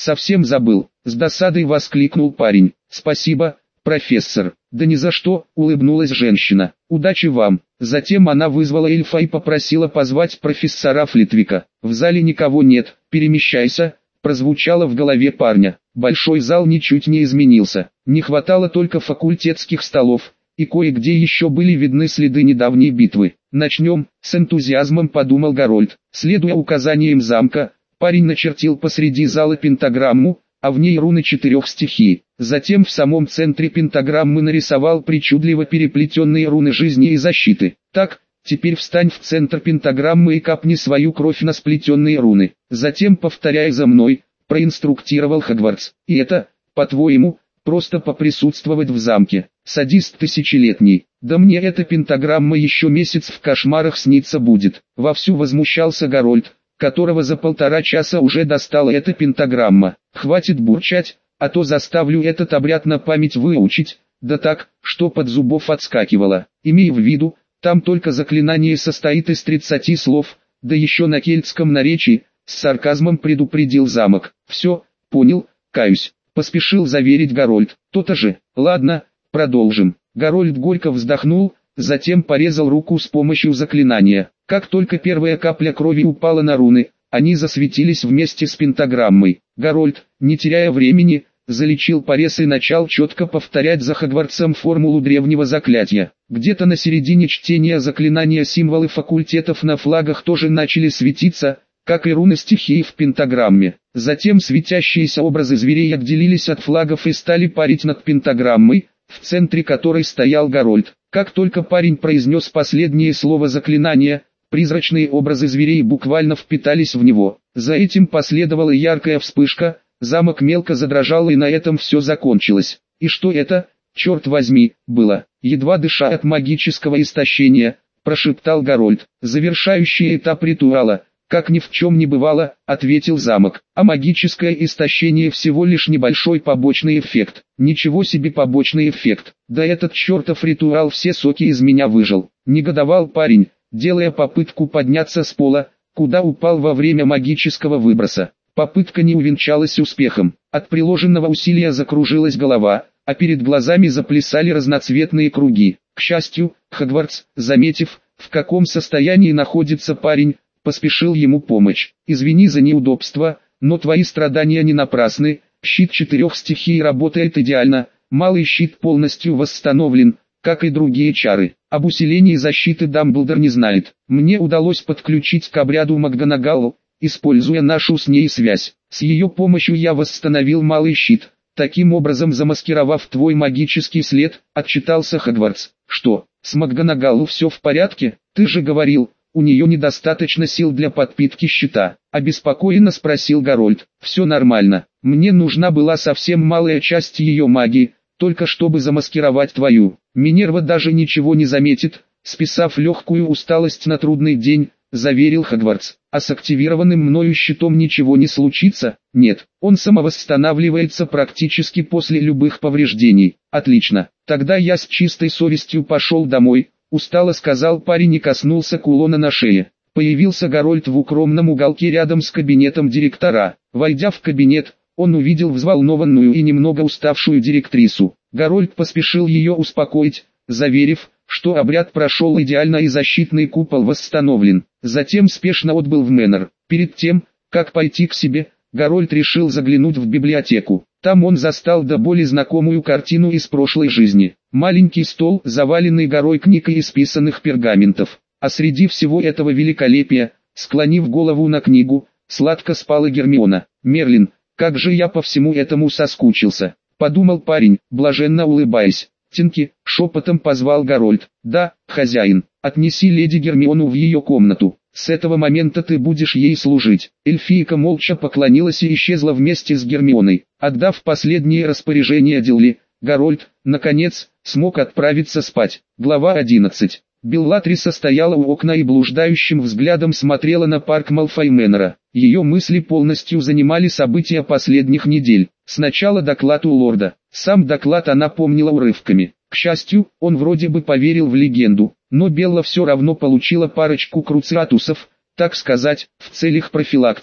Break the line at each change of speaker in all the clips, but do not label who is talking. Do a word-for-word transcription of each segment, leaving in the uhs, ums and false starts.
совсем забыл, с досадой воскликнул парень. Спасибо, профессор. Да ни за что, улыбнулась женщина. Удачи вам. Затем она вызвала эльфа и попросила позвать профессора Флитвика. В зале никого нет, перемещайся, прозвучало в голове парня. Большой зал ничуть не изменился. Не хватало только факультетских столов, и кое-где еще были видны следы недавней битвы. Начнем, с энтузиазмом подумал Гарольд. Следуя указаниям замка, парень начертил посреди зала пентаграмму, а в ней руны четырех стихий. Затем в самом центре пентаграммы нарисовал причудливо переплетенные руны жизни и защиты. Так, теперь встань в центр пентаграммы и капни свою кровь на сплетенные руны. Затем повторяй за мной, проинструктировал Хогвартс. И это, по-твоему, просто поприсутствовать в замке. Садист тысячелетний. Да мне эта пентаграмма еще месяц в кошмарах снится будет. Вовсю возмущался Гарольд, которого за полтора часа уже достала эта пентаграмма. Хватит бурчать, а то заставлю этот обряд на память выучить, да так, что под зубов отскакивало. Имей в виду, там только заклинание состоит из тридцати слов, да еще на кельтском наречии, с сарказмом предупредил замок. Все, понял, каюсь, поспешил заверить Гарольд. То-то же, ладно, продолжим. Гарольд горько вздохнул, затем порезал руку с помощью заклинания. Как только первая капля крови упала на руны, они засветились вместе с пентаграммой. Гарольд, не теряя времени, залечил порез и начал четко повторять за Хогвартсом формулу древнего заклятия. Где-то на середине чтения заклинания символы факультетов на флагах тоже начали светиться, как и руны стихий в пентаграмме. Затем светящиеся образы зверей отделились от флагов и стали парить над пентаграммой, в центре которой стоял Гарольд. Как только парень произнес последнее слово заклинания, призрачные образы зверей буквально впитались в него. За этим последовала яркая вспышка, замок мелко задрожал и на этом все закончилось. И что это, черт возьми, было? Едва дыша от магического истощения, прошептал Гарольд. Завершающий этап ритуала, как ни в чем не бывало, ответил замок. А магическое истощение всего лишь небольшой побочный эффект. Ничего себе побочный эффект. Да этот чертов ритуал все соки из меня выжил. Негодовал парень, делая попытку подняться с пола, куда упал во время магического выброса. Попытка не увенчалась успехом. От приложенного усилия закружилась голова, а перед глазами заплясали разноцветные круги. К счастью, Хогвартс, заметив, в каком состоянии находится парень, поспешил ему помочь. «Извини за неудобство, но твои страдания не напрасны, щит четырех стихий работает идеально, малый щит полностью восстановлен, как и другие чары. Об усилении защиты Дамблдор не знает. Мне удалось подключить к обряду МакГонагалл, используя нашу с ней связь. С ее помощью я восстановил малый щит, таким образом замаскировав твой магический след», — отчитался Хогвартс. «Что, с МакГонагалл все в порядке? Ты же говорил, у нее недостаточно сил для подпитки щита», — обеспокоенно спросил Гарольд. «Все нормально. Мне нужна была совсем малая часть ее магии, только чтобы замаскировать твою. Минерва даже ничего не заметит, списав легкую усталость на трудный день», — заверил Хогвартс. «А с активированным мною щитом ничего не случится?» «Нет, он самовосстанавливается практически после любых повреждений». «Отлично. Тогда я с чистой совестью пошел домой», — устало сказал парень и коснулся кулона на шее. Появился Гарольд в укромном уголке рядом с кабинетом директора. Войдя в кабинет, он увидел взволнованную и немного уставшую директрису. Гарольд поспешил ее успокоить, заверив, что обряд прошел идеально и защитный купол восстановлен. Затем спешно отбыл в Мэннер. Перед тем, как пойти к себе, Гарольд решил заглянуть в библиотеку. Там он застал до боли знакомую картину из прошлой жизни. Маленький стол, заваленный горой книг и исписанных пергаментов. А среди всего этого великолепия, склонив голову на книгу, сладко спала Гермиона. «Мерлин, как же я по всему этому соскучился», — подумал парень, блаженно улыбаясь. «Тинки», — шепотом позвал Гарольд. «Да, хозяин, отнеси леди Гермиону в ее комнату. С этого момента ты будешь ей служить». Эльфийка молча поклонилась и исчезла вместе с Гермионой. Отдав последние распоряжения Дилли, Гарольд, наконец, смог отправиться спать. Глава одиннадцать. Беллатриса стояла у окна и блуждающим взглядом смотрела на парк Малфой Мэннера. Ее мысли полностью занимали события последних недель. Сначала доклад у лорда. Сам доклад она помнила урывками. К счастью, он вроде бы поверил в легенду, но Белла все равно получила парочку круциатусов, так сказать, в целях профилактики.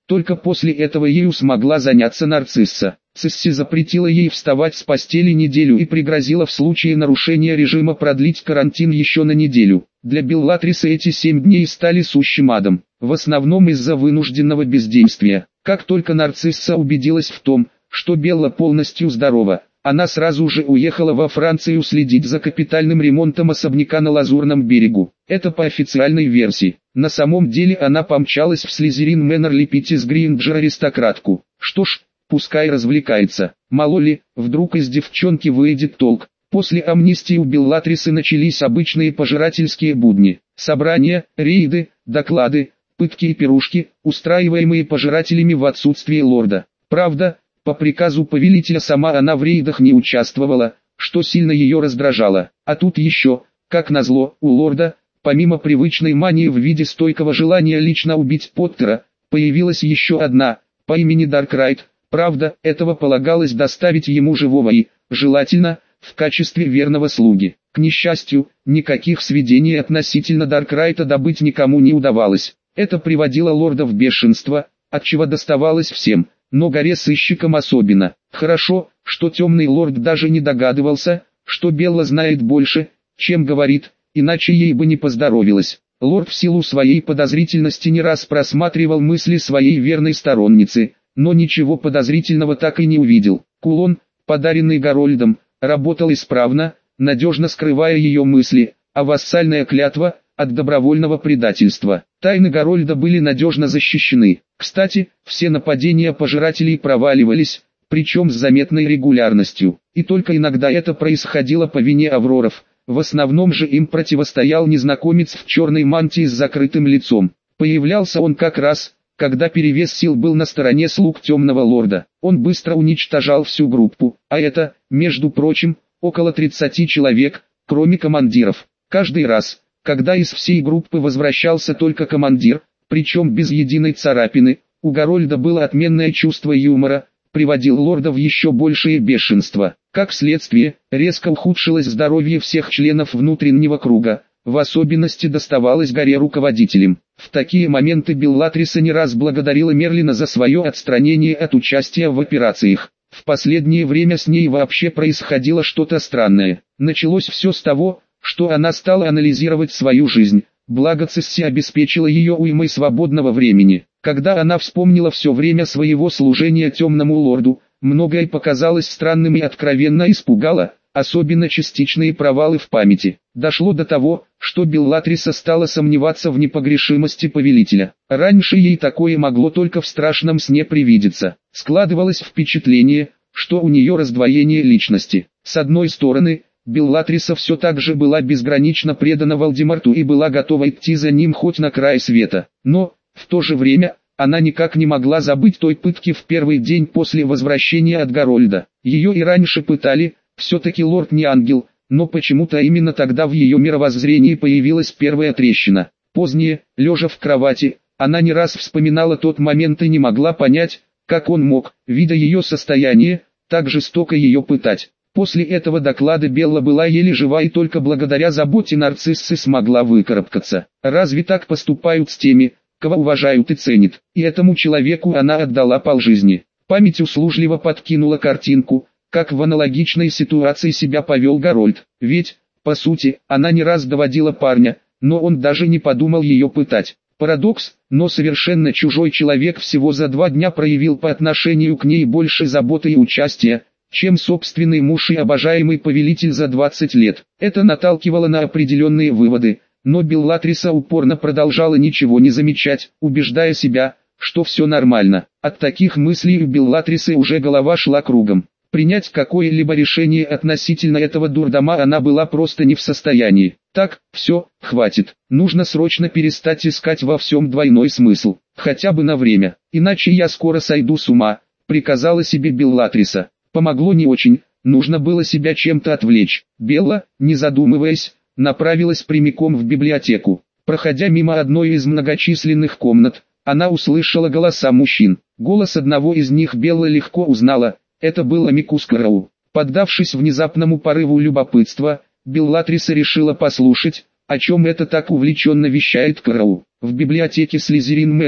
Только после этого ею смогла заняться Нарцисса. Цисси запретила ей вставать с постели неделю и пригрозила в случае нарушения режима продлить карантин еще на неделю. Для Беллатрисы эти семь дней стали сущим адом, в основном из-за вынужденного бездействия. Как только Нарцисса убедилась в том, что Белла полностью здорова, она сразу же уехала во Францию следить за капитальным ремонтом особняка на Лазурном берегу. Это по официальной версии. На самом деле она помчалась в Слизерин Мэннер лепить из Гринджа аристократку. Что ж, пускай развлекается. Мало ли, вдруг из девчонки выйдет толк. После амнистии у Беллатрисы начались обычные пожирательские будни. Собрания, рейды, доклады, пытки и пирушки, устраиваемые пожирателями в отсутствие лорда. Правда, по приказу повелителя сама она в рейдах не участвовала, что сильно ее раздражало. А тут еще, как назло, у лорда, помимо привычной мании в виде стойкого желания лично убить Поттера, появилась еще одна, по имени Даркрайт. Правда, этого полагалось доставить ему живого и, желательно, в качестве верного слуги. К несчастью, никаких сведений относительно Даркрайта добыть никому не удавалось. Это приводило лорда в бешенство, отчего доставалось всем, но горе сыщикам особенно. Хорошо, что темный лорд даже не догадывался, что Белла знает больше, чем говорит, иначе ей бы не поздоровилось. Лорд в силу своей подозрительности не раз просматривал мысли своей верной сторонницы, но ничего подозрительного так и не увидел. Кулон, подаренный Гарольдом, работал исправно, надежно скрывая ее мысли, а вассальная клятва – от добровольного предательства. Тайны Гарольда были надежно защищены. Кстати, все нападения пожирателей проваливались, причем с заметной регулярностью. И только иногда это происходило по вине Авроров. В основном же им противостоял незнакомец в черной мантии с закрытым лицом. Появлялся он как раз, когда перевес сил был на стороне слуг темного лорда. Он быстро уничтожал всю группу, а это, между прочим, около тридцати человек, кроме командиров. Каждый раз, когда из всей группы возвращался только командир, причем без единой царапины, у Гарольда было отменное чувство юмора, приводил лорда в еще большее бешенство. Как следствие, резко ухудшилось здоровье всех членов внутреннего круга, в особенности доставалось горе руководителям. В такие моменты Беллатриса не раз благодарила Мерлина за свое отстранение от участия в операциях. В последнее время с ней вообще происходило что-то странное. Началось все с того, что она стала анализировать свою жизнь, благо Цисси обеспечила ее уймой свободного времени. Когда она вспомнила все время своего служения темному лорду, многое показалось странным и откровенно испугало, особенно частичные провалы в памяти. Дошло до того, что Беллатриса стала сомневаться в непогрешимости повелителя. Раньше ей такое могло только в страшном сне привидеться. Складывалось впечатление, что у нее раздвоение личности. С одной стороны, Беллатриса все так же была безгранично предана Волдеморту и была готова идти за ним хоть на край света. Но, в то же время, она никак не могла забыть той пытки в первый день после возвращения от Гарольда. Ее и раньше пытали, все-таки лорд не ангел, но почему-то именно тогда в ее мировоззрении появилась первая трещина. Позднее, лежа в кровати, она не раз вспоминала тот момент и не могла понять, как он мог, видя ее состояние, так жестоко ее пытать. После этого доклада Белла была еле жива и только благодаря заботе Нарциссы смогла выкарабкаться. Разве так поступают с теми, кого уважают и ценят? И этому человеку она отдала полжизни. Память услужливо подкинула картинку, как в аналогичной ситуации себя повел Гарольд. Ведь, по сути, она не раз доводила парня, но он даже не подумал ее пытать. Парадокс, но совершенно чужой человек всего за два дня проявил по отношению к ней больше заботы и участия, чем собственный муж и обожаемый повелитель за двадцать лет. Это наталкивало на определенные выводы, но Беллатриса упорно продолжала ничего не замечать, убеждая себя, что все нормально. От таких мыслей у Беллатрисы уже голова шла кругом. Принять какое-либо решение относительно этого дурдома она была просто не в состоянии. Так, все, хватит. Нужно срочно перестать искать во всем двойной смысл. Хотя бы на время. Иначе я скоро сойду с ума, приказала себе Беллатриса. Помогло не очень, нужно было себя чем-то отвлечь. Белла, не задумываясь, направилась прямиком в библиотеку. Проходя мимо одной из многочисленных комнат, она услышала голоса мужчин. Голос одного из них Белла легко узнала. Это был Амикус Кроу. Поддавшись внезапному порыву любопытства, Беллатриса решила послушать, о чем это так увлеченно вещает Кроу. В библиотеке Слизерин Мэннера,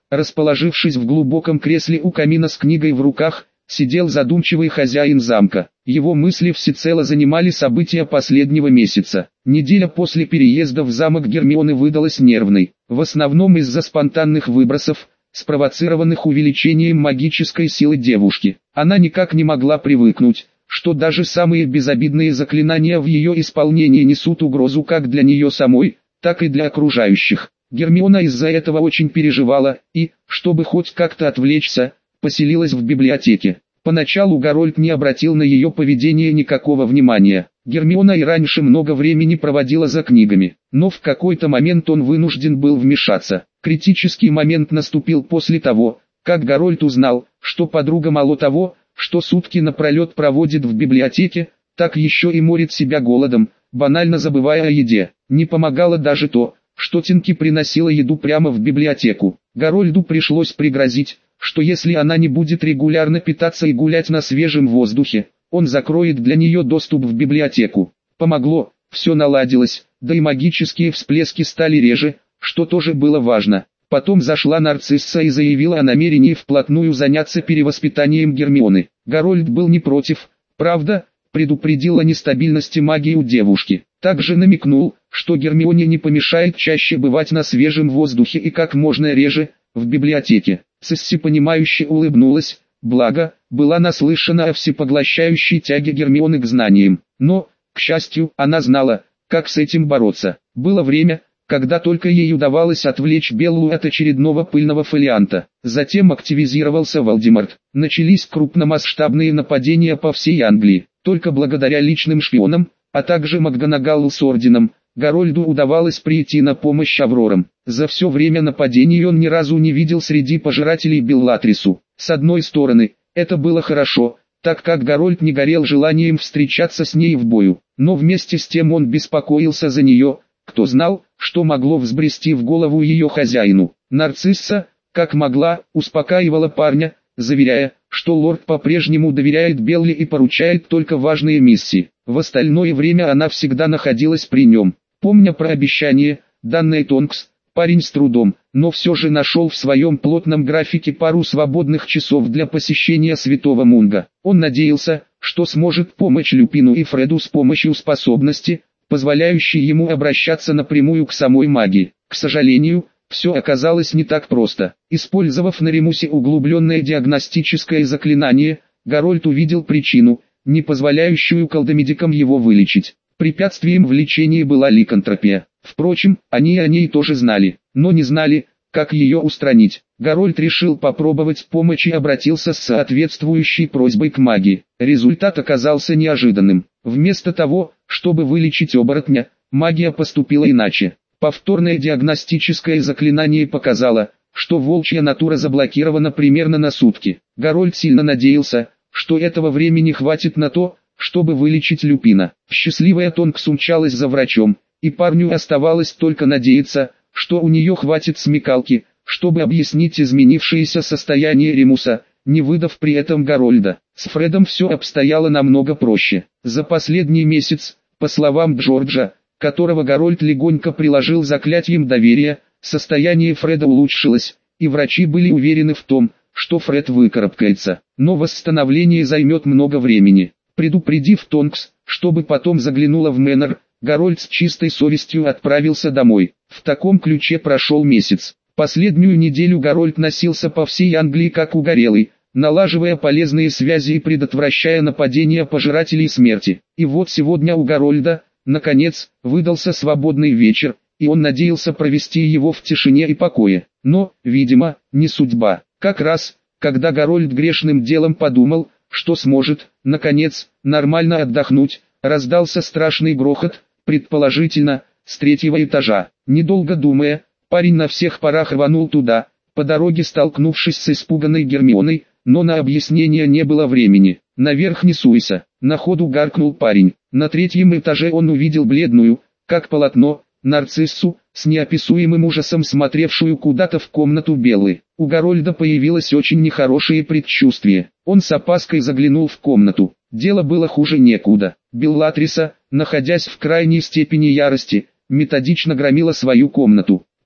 Расположившись в глубоком кресле у камина с книгой в руках, сидел задумчивый хозяин замка. Его мысли всецело занимали события последнего месяца. Неделя после переезда в замок Гермионы выдалась нервной, в основном из-за спонтанных выбросов, спровоцированных увеличением магической силы девушки. Она никак не могла привыкнуть, что даже самые безобидные заклинания в ее исполнении несут угрозу как для нее самой, так и для окружающих. Гермиона из-за этого очень переживала и, чтобы хоть как-то отвлечься, поселилась в библиотеке. Поначалу Гарольд не обратил на ее поведение никакого внимания. Гермиона и раньше много времени проводила за книгами, но в какой-то момент он вынужден был вмешаться. Критический момент наступил после того, как Гарольд узнал, что подруга мало того, что сутки напролет проводит в библиотеке, так еще и морит себя голодом, банально забывая о еде. Не помогало даже то, что Тинки приносила еду прямо в библиотеку. Гарольду пришлось пригрозить, что если она не будет регулярно питаться и гулять на свежем воздухе, он закроет для нее доступ в библиотеку. Помогло, все наладилось, да и магические всплески стали реже, что тоже было важно. Потом зашла Нарцисса и заявила о намерении вплотную заняться перевоспитанием Гермионы. Гарольд был не против, правда, предупредил о нестабильности магии у девушки. Также намекнул, что Гермионе не помешает чаще бывать на свежем воздухе и как можно реже, в библиотеке. Цисси понимающе улыбнулась, благо, была наслышана о всепоглощающей тяге Гермионы к знаниям. Но, к счастью, она знала, как с этим бороться. Было время, когда только ей удавалось отвлечь Беллу от очередного пыльного фолианта. Затем активизировался Волдеморт. Начались крупномасштабные нападения по всей Англии. Только благодаря личным шпионам, а также МакГонагалл с орденом, Гарольду удавалось прийти на помощь Аврорам. За все время нападений он ни разу не видел среди пожирателей Беллатрису. С одной стороны, это было хорошо, так как Гарольд не горел желанием встречаться с ней в бою, но вместе с тем он беспокоился за нее. Кто знал, что могло взбрести в голову ее хозяину. Нарцисса, как могла, успокаивала парня, заверяя, что лорд по-прежнему доверяет Белле и поручает только важные миссии. В остальное время она всегда находилась при нем. Помня про обещание, данное Тонкс, парень с трудом, но все же нашел в своем плотном графике пару свободных часов для посещения Святого Мунга. Он надеялся, что сможет помочь Люпину и Фреду с помощью способности, позволяющей ему обращаться напрямую к самой магии. К сожалению, все оказалось не так просто. Использовав на Ремусе углубленное диагностическое заклинание, Гарольд увидел причину, не позволяющую колдомедикам его вылечить. Препятствием в лечении была ликантропия. Впрочем, они о ней тоже знали, но не знали, как ее устранить. Гарольд решил попробовать помощь и обратился с соответствующей просьбой к магии. Результат оказался неожиданным. Вместо того, чтобы вылечить оборотня, магия поступила иначе. Повторное диагностическое заклинание показало, что волчья натура заблокирована примерно на сутки. Гарольд сильно надеялся, что этого времени хватит на то, чтобы вылечить Люпина. Счастливая Тонкс умчалась за врачом, и парню оставалось только надеяться, что у нее хватит смекалки, чтобы объяснить изменившееся состояние Ремуса, не выдав при этом Гарольда. С Фредом все обстояло намного проще. За последний месяц, по словам Джорджа, которого Гарольд легонько приложил заклятием доверия, состояние Фреда улучшилось, и врачи были уверены в том, что Фред выкарабкается. Но восстановление займет много времени. Предупредив Тонкс, чтобы потом заглянула в Мэннер, Гарольд с чистой совестью отправился домой. В таком ключе прошел месяц. Последнюю неделю Гарольд носился по всей Англии как угорелый, налаживая полезные связи и предотвращая нападения пожирателей смерти. И вот сегодня у Гарольда, наконец, выдался свободный вечер, и он надеялся провести его в тишине и покое. Но, видимо, не судьба. Как раз, когда Гарольд грешным делом подумал, что сможет, наконец, нормально отдохнуть, раздался страшный грохот, предположительно, с третьего этажа. Недолго думая, парень на всех парах рванул туда, по дороге столкнувшись с испуганной Гермионой, но на объяснение не было времени. «Наверх не суйся», — на ходу гаркнул парень. На третьем этаже он увидел бледную, как полотно, Нарциссу, с неописуемым ужасом смотревшую куда-то в комнату Беллы. У Гарольда появилось очень нехорошее предчувствие. Он с опаской заглянул в комнату. Дело было хуже некуда. Беллатриса, находясь в крайней степени ярости, методично громила свою комнату.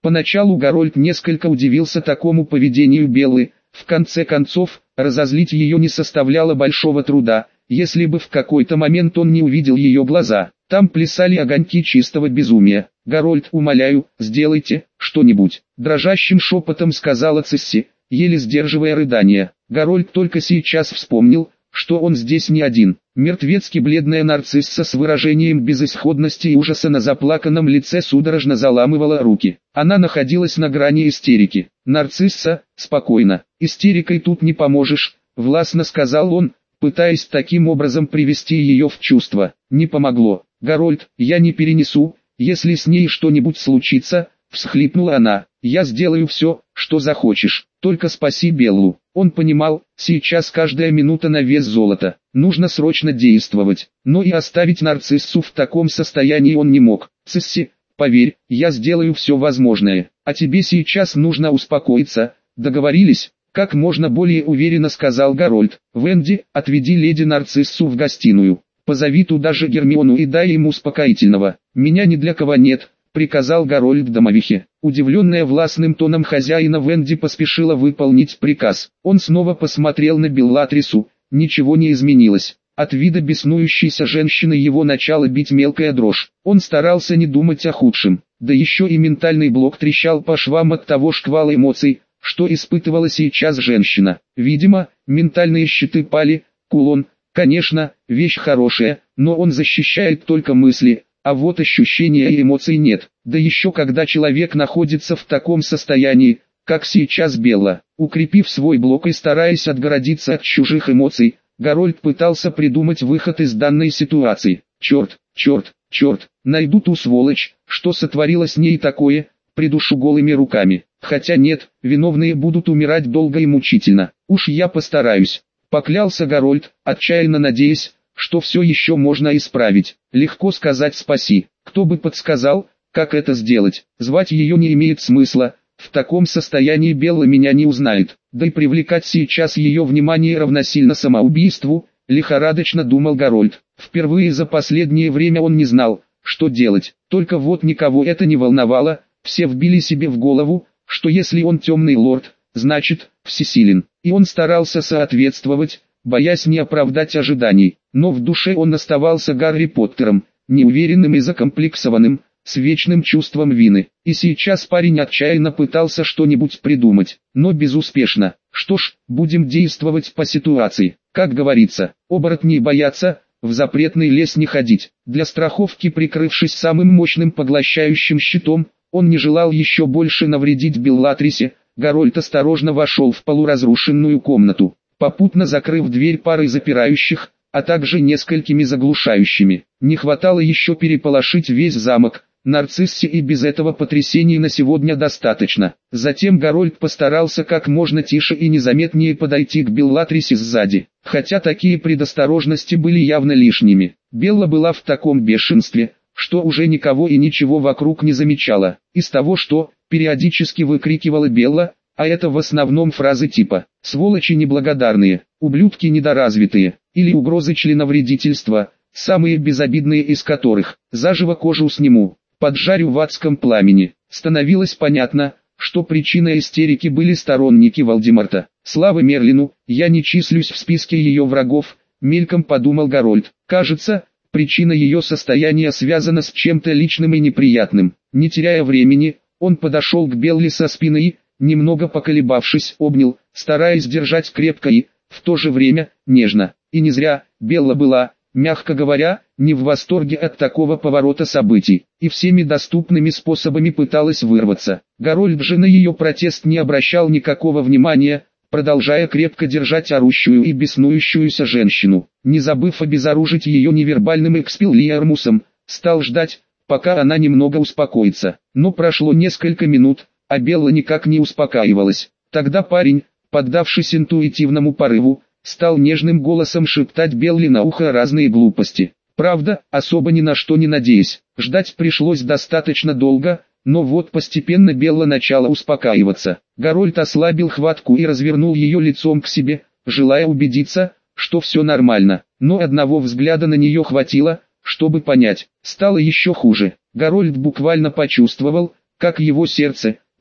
Поначалу Гарольд несколько удивился такому поведению Беллы, в конце концов, разозлить ее не составляло большого труда, если бы в какой-то момент он не увидел ее глаза. Там плясали огоньки чистого безумия. «Гарольд, умоляю, сделайте что-нибудь», — дрожащим шепотом сказала Цисси, еле сдерживая рыдания. Гарольд только сейчас вспомнил, что он здесь не один. Мертвецки бледная нарцисса с выражением безысходности и ужаса на заплаканном лице судорожно заламывала руки. Она находилась на грани истерики. «Нарцисса, спокойно, истерикой тут не поможешь», — властно сказал он, пытаясь таким образом привести ее в чувство. Не помогло. «Гарольд, я не перенесу, если с ней что-нибудь случится», — всхлипнула она. «Я сделаю все, что захочешь, только спаси Беллу». Он понимал, сейчас каждая минута на вес золота, нужно срочно действовать, но и оставить нарциссу в таком состоянии он не мог. «Цисси, поверь, я сделаю все возможное, а тебе сейчас нужно успокоиться, договорились?» Как можно более уверенно сказал Гарольд. «Венди, отведи леди Нарциссу в гостиную, позови туда же Гермиону и дай ему успокоительного. Меня ни для кого нет», — приказал Гарольд домовихе. Удивленная властным тоном хозяина, Венди поспешила выполнить приказ. Он снова посмотрел на Беллатрису, ничего не изменилось. От вида беснующейся женщины его начала бить мелкая дрожь. Он старался не думать о худшем, да еще и ментальный блок трещал по швам от того шквала эмоций, что испытывала сейчас женщина. Видимо, ментальные щиты пали. Кулон, конечно, вещь хорошая, но он защищает только мысли, а вот ощущения и эмоций нет. Да еще когда человек находится в таком состоянии, как сейчас Белла. Укрепив свой блок и стараясь отгородиться от чужих эмоций, Гарольд пытался придумать выход из данной ситуации. Черт, черт, черт, найду ту сволочь, что сотворила с ней такое, придушу голыми руками. Хотя нет, виновные будут умирать долго и мучительно. Уж я постараюсь, поклялся Гарольд, отчаянно надеясь, что все еще можно исправить. Легко сказать «спаси». Кто бы подсказал, как это сделать? Звать ее не имеет смысла. В таком состоянии Белла меня не узнает. Да и привлекать сейчас ее внимание равносильно самоубийству, лихорадочно думал Гарольд. Впервые за последнее время он не знал, что делать. Только вот никого это не волновало. Все вбили себе в голову, что если он темный лорд, значит, всесилен. И он старался соответствовать, боясь не оправдать ожиданий. Но в душе он оставался Гарри Поттером, неуверенным и закомплексованным, с вечным чувством вины. И сейчас парень отчаянно пытался что-нибудь придумать, но безуспешно. Что ж, будем действовать по ситуации. Как говорится, оборотни боятся, в запретный лес не ходить. Для страховки, прикрывшись самым мощным поглощающим щитом, он не желал еще больше навредить Беллатрисе. Гарольд осторожно вошел в полуразрушенную комнату, попутно закрыв дверь парой запирающих, а также несколькими заглушающими. Не хватало еще переполошить весь замок. Нарциссе и без этого потрясений на сегодня достаточно. Затем Гарольд постарался как можно тише и незаметнее подойти к Беллатрисе сзади, хотя такие предосторожности были явно лишними. Белла была в таком бешенстве, что уже никого и ничего вокруг не замечала. Из того, что периодически выкрикивала Белла, а это в основном фразы типа «сволочи неблагодарные», «ублюдки недоразвитые» или угрозы членовредительства, самые безобидные из которых «заживо кожу сниму, поджарю в адском пламени». Становилось понятно, что причиной истерики были сторонники Волдеморта. Слава Мерлину, я не числюсь в списке ее врагов, мельком подумал Гарольд. Кажется, причина ее состояния связана с чем-то личным и неприятным. Не теряя времени, он подошел к Белле со спины и, немного поколебавшись, обнял, стараясь держать крепко и, в то же время, нежно. И не зря, Белла была, мягко говоря, не в восторге от такого поворота событий, и всеми доступными способами пыталась вырваться. Гарольд же на ее протест не обращал никакого внимания, продолжая крепко держать орущую и беснующуюся женщину. Не забыв обезоружить ее невербальным экспеллиармусом, стал ждать, пока она немного успокоится. Но прошло несколько минут, а Белла никак не успокаивалась. Тогда парень, поддавшись интуитивному порыву, стал нежным голосом шептать Белле на ухо разные глупости. Правда, особо ни на что не надеясь. Ждать пришлось достаточно долго, но вот постепенно Белла начала успокаиваться. Гарольд ослабил хватку и развернул ее лицом к себе, желая убедиться, что все нормально. Но одного взгляда на нее хватило, чтобы понять. Стало еще хуже. Гарольд буквально почувствовал, как его сердце,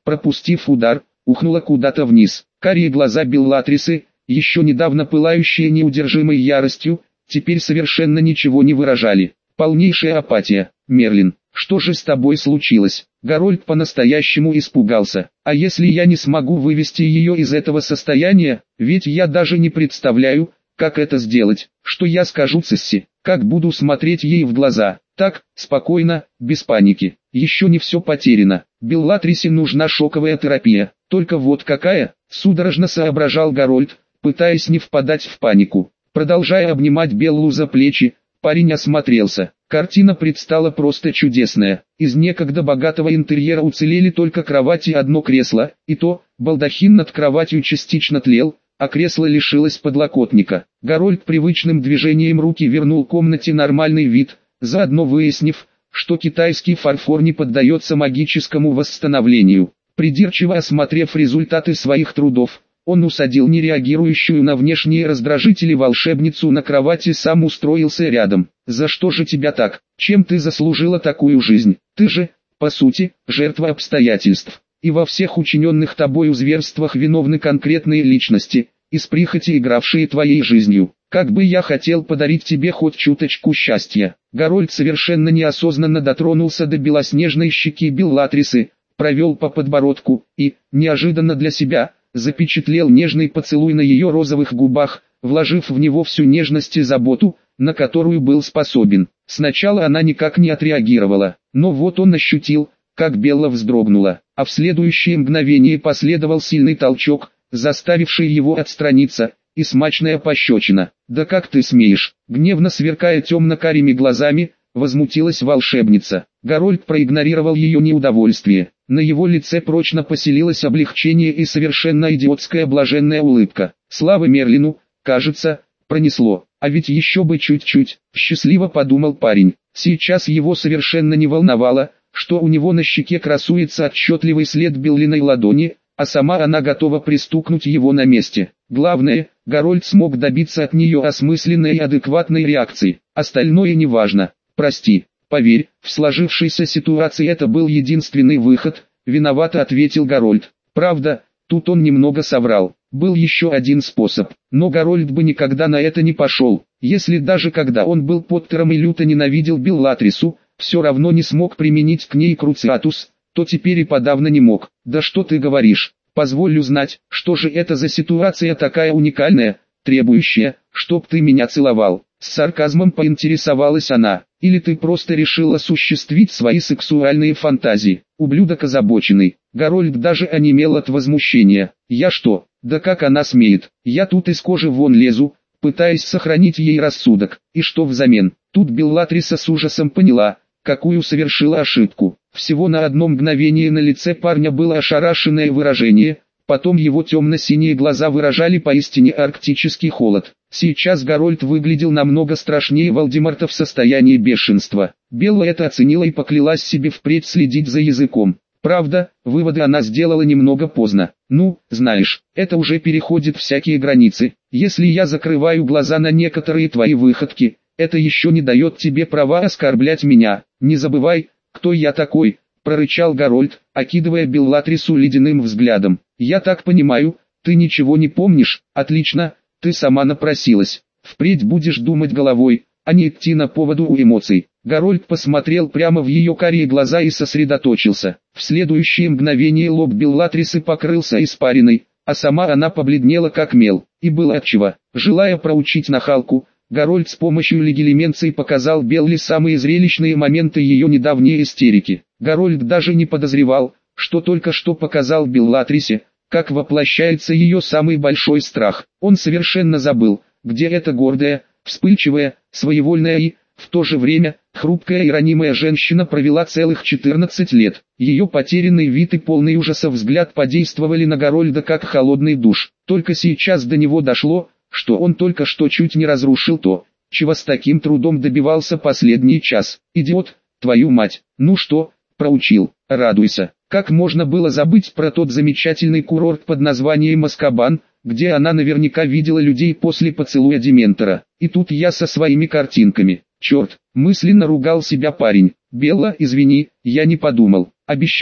пропустив удар, ухнула куда-то вниз. Карие глаза Беллатрисы, еще недавно пылающие неудержимой яростью, теперь совершенно ничего не выражали. Полнейшая апатия. «Мерлин, что же с тобой случилось?» Гарольд по-настоящему испугался. «А если я не смогу вывести ее из этого состояния, ведь я даже не представляю, как это сделать, что я скажу Цесси, как буду смотреть ей в глаза, так, спокойно, без паники, еще не все потеряно, Беллатрисе нужна шоковая терапия, только вот какая?» Судорожно соображал Гарольд, пытаясь не впадать в панику. Продолжая обнимать Беллу за плечи, парень осмотрелся. Картина предстала просто чудесная. Из некогда богатого интерьера уцелели только кровать и одно кресло, и то, балдахин над кроватью частично тлел, а кресло лишилось подлокотника. Гарольд привычным движением руки вернул комнате нормальный вид, заодно выяснив, что китайский фарфор не поддается магическому восстановлению. Придирчиво осмотрев результаты своих трудов, он усадил нереагирующую на внешние раздражители волшебницу на кровати, сам устроился рядом. «За что же тебя так? Чем ты заслужила такую жизнь? Ты же, по сути, жертва обстоятельств. И во всех учиненных тобою зверствах виновны конкретные личности, из прихоти игравшие твоей жизнью. Как бы я хотел подарить тебе хоть чуточку счастья». Гарольд совершенно неосознанно дотронулся до белоснежной щеки Беллатрисы, провел по подбородку и, неожиданно для себя, запечатлел нежный поцелуй на ее розовых губах, вложив в него всю нежность и заботу, на которую был способен. Сначала она никак не отреагировала, но вот он ощутил, как Белла вздрогнула, а в следующее мгновение последовал сильный толчок, заставивший его отстраниться, и смачная пощечина. «Да как ты смеешь?» Гневно сверкая темно-карими глазами, возмутилась волшебница. Гарольд проигнорировал ее неудовольствие. На его лице прочно поселилось облегчение и совершенно идиотская блаженная улыбка. Слава Мерлину, кажется, пронесло. А ведь еще бы чуть-чуть, счастливо подумал парень. Сейчас его совершенно не волновало, что у него на щеке красуется отчетливый след Беллиной ладони, а сама она готова пристукнуть его на месте. Главное, Гарольд смог добиться от нее осмысленной и адекватной реакции. Остальное неважно. «Прости, поверь, в сложившейся ситуации это был единственный выход», — виновато ответил Гарольд. Правда, тут он немного соврал. Был еще один способ, но Гарольд бы никогда на это не пошел. Если даже когда он был Поттером и люто ненавидел Беллатрису, все равно не смог применить к ней Круциатус, то теперь и подавно не мог. «Да что ты говоришь? Позволь узнать, что же это за ситуация такая уникальная, требующая, чтоб ты меня целовал?» С сарказмом поинтересовалась она. «Или ты просто решил осуществить свои сексуальные фантазии?» Ублюдок озабоченный. Гарольд даже онемел от возмущения. «Я что? Да как она смеет? Я тут из кожи вон лезу, пытаясь сохранить ей рассудок. И что взамен?» Тут Беллатриса с ужасом поняла, какую совершила ошибку. Всего на одно мгновение на лице парня было ошарашенное выражение, потом его темно-синие глаза выражали поистине арктический холод. Сейчас Гарольд выглядел намного страшнее Волдеморта в состоянии бешенства. Белла это оценила и поклялась себе впредь следить за языком. Правда, выводы она сделала немного поздно. «Ну, знаешь, это уже переходит всякие границы. Если я закрываю глаза на некоторые твои выходки, это еще не дает тебе права оскорблять меня. Не забывай, кто я такой», — прорычал Гарольд, окидывая Беллатрису ледяным взглядом. «Я так понимаю, ты ничего не помнишь? Отлично, ты сама напросилась. Впредь будешь думать головой, а не идти на поводу у эмоций». Гарольд посмотрел прямо в ее карие глаза и сосредоточился. В следующее мгновение лоб Беллатрисы покрылся испариной, а сама она побледнела как мел. И было отчего. Желая проучить нахалку, Гарольд с помощью легилименции показал Белле самые зрелищные моменты ее недавней истерики. Гарольд даже не подозревал, что только что показал Беллатрисе, как воплощается ее самый большой страх. Он совершенно забыл, где эта гордая, вспыльчивая, своевольная и, в то же время, хрупкая и ранимая женщина провела целых четырнадцать лет. Ее потерянный вид и полный ужаса взгляд подействовали на Гарольда как холодный душ. Только сейчас до него дошло, что он только что чуть не разрушил то, чего с таким трудом добивался последний час. «Идиот, твою мать, ну что, проучил, радуйся». Как можно было забыть про тот замечательный курорт под названием Азкабан, где она наверняка видела людей после поцелуя Дементора. И тут я со своими картинками. Черт, мысленно ругал себя парень. «Белла, извини, я не подумал. Обещаю,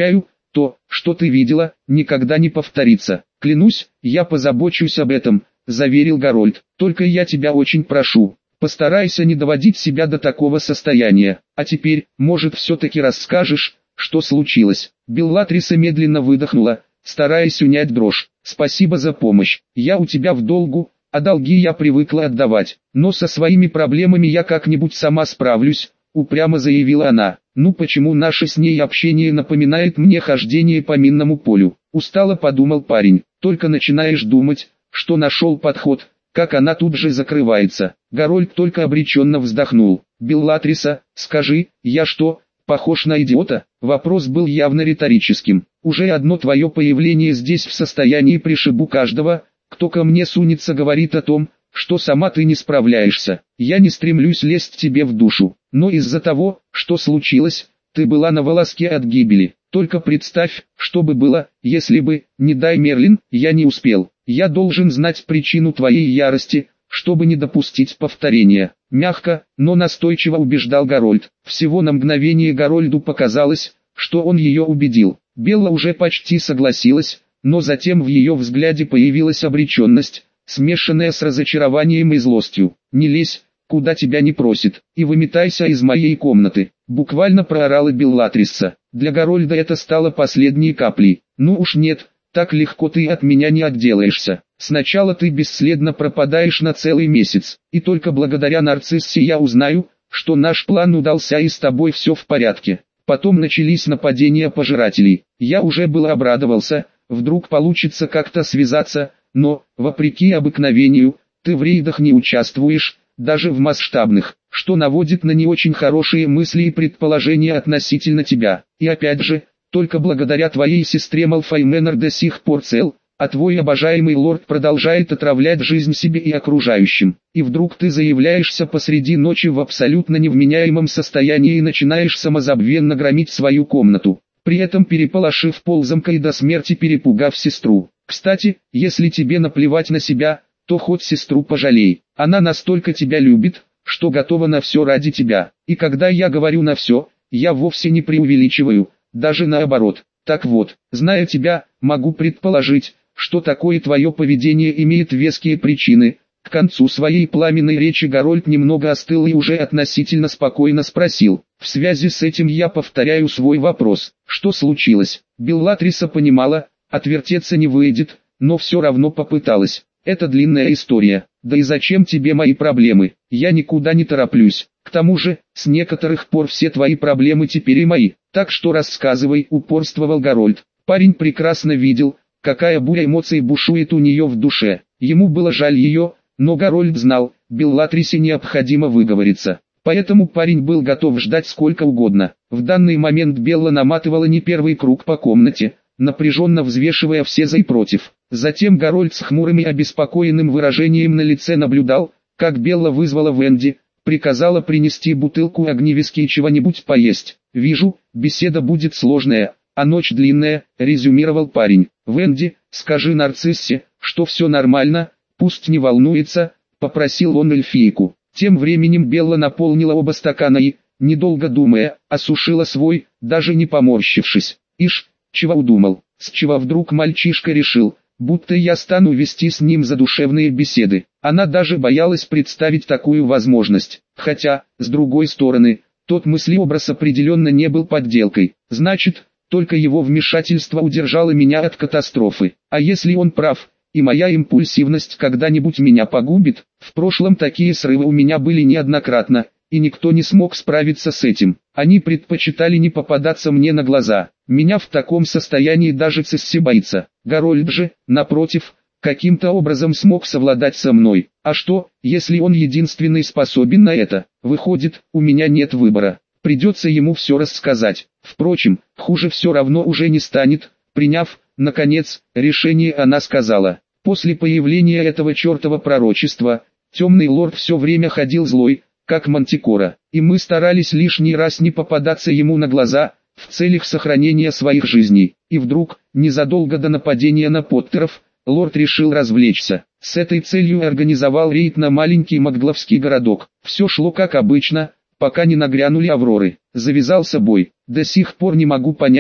То, что ты видела, никогда не повторится. Клянусь, я позабочусь об этом, заверил Гарольд. Только я тебя очень прошу, постарайся не доводить себя до такого состояния. А теперь, может, все-таки расскажешь, что случилось? Беллатриса медленно выдохнула, стараясь унять дрожь. Спасибо за помощь. Я у тебя в долгу, а долги я привыкла отдавать. Но со своими проблемами я как-нибудь сама справлюсь, упрямо заявила она. Ну почему наше с ней общение напоминает мне хождение по минному полю? Устало подумал парень. Только начинаешь думать, что нашел подход, как она тут же закрывается. Гарольд только обреченно вздохнул. Беллатриса, скажи, я что, похож на идиота? Вопрос был явно риторическим. Уже одно твое появление здесь в состоянии пришибу каждого, кто ко мне сунется, говорит о том, что сама ты не справляешься. Я не стремлюсь лезть тебе в душу, но из-за того, что случилось, ты была на волоске от гибели. Только представь, что бы было, если бы, не дай Мерлин, я не успел. Я должен знать причину твоей ярости, чтобы не допустить повторения. Мягко, но настойчиво убеждал Гарольд. Всего на мгновение Гарольду показалось, что он ее убедил. Белла уже почти согласилась, но затем в ее взгляде появилась обреченность, смешанная с разочарованием и злостью. «Не лезь, куда тебя не просит, и выметайся из моей комнаты», буквально проорала Беллатриса. Для Гарольда это стало последней каплей. «Ну уж нет, так легко ты от меня не отделаешься. Сначала ты бесследно пропадаешь на целый месяц, и только благодаря нарциссе я узнаю, что наш план удался и с тобой все в порядке. Потом начались нападения пожирателей. Я уже был обрадовался, вдруг получится как-то связаться, но, вопреки обыкновению, ты в рейдах не участвуешь, даже в масштабных, что наводит на не очень хорошие мысли и предположения относительно тебя. И опять же, только благодаря твоей сестре Малфой Мэннер до сих пор цел, а твой обожаемый лорд продолжает отравлять жизнь себе и окружающим. И вдруг ты заявляешься посреди ночи в абсолютно невменяемом состоянии и начинаешь самозабвенно громить свою комнату, при этом переполошив ползамкой до смерти, перепугав сестру. Кстати, если тебе наплевать на себя, то хоть сестру пожалей. Она настолько тебя любит, что готова на все ради тебя. И когда я говорю на все, я вовсе не преувеличиваю, даже наоборот. Так вот, зная тебя, могу предположить, что такое твое поведение имеет веские причины. К концу своей пламенной речи Гарольд немного остыл и уже относительно спокойно спросил. В связи с этим я повторяю свой вопрос. Что случилось? Беллатриса понимала, отвертеться не выйдет, но все равно попыталась. Это длинная история. Да и зачем тебе мои проблемы? Я никуда не тороплюсь. К тому же, с некоторых пор все твои проблемы теперь и мои. Так что рассказывай, упорствовал Гарольд. Парень прекрасно видел, какая буря эмоций бушует у нее в душе. Ему было жаль ее, но Гарольд знал, Беллатрисе необходимо выговориться. Поэтому парень был готов ждать сколько угодно. В данный момент Белла наматывала не первый круг по комнате, напряженно взвешивая все за и против. Затем Гарольд с хмурым и обеспокоенным выражением на лице наблюдал, как Белла вызвала Венди, приказала принести бутылку огневиски и чего-нибудь поесть. «Вижу, беседа будет сложная, а ночь длинная», — резюмировал парень. «Венди, скажи нарциссе, что все нормально, пусть не волнуется», — попросил он эльфийку. Тем временем Белла наполнила оба стакана и, недолго думая, осушила свой, даже не поморщившись. «Ишь, чего удумал? С чего вдруг мальчишка решил, будто я стану вести с ним задушевные беседы?» Она даже боялась представить такую возможность. Хотя, с другой стороны, тот мыслеобраз определенно не был подделкой. Значит, только его вмешательство удержало меня от катастрофы. А если он прав, и моя импульсивность когда-нибудь меня погубит? В прошлом такие срывы у меня были неоднократно, и никто не смог справиться с этим. Они предпочитали не попадаться мне на глаза. Меня в таком состоянии даже Цесси боится. Гарольд же, напротив, каким-то образом смог совладать со мной. А что, если он единственный способен на это? Выходит, у меня нет выбора. Придется ему все рассказать. Впрочем, хуже все равно уже не станет. Приняв, наконец, решение, она сказала. После появления этого чертова пророчества, темный лорд все время ходил злой, как мантикора, и мы старались лишний раз не попадаться ему на глаза, в целях сохранения своих жизней. И вдруг, незадолго до нападения на Поттеров, лорд решил развлечься. С этой целью организовал рейд на маленький Макгловский городок. Все шло как обычно, пока не нагрянули Авроры. Завязался бой. До сих пор не могу понять,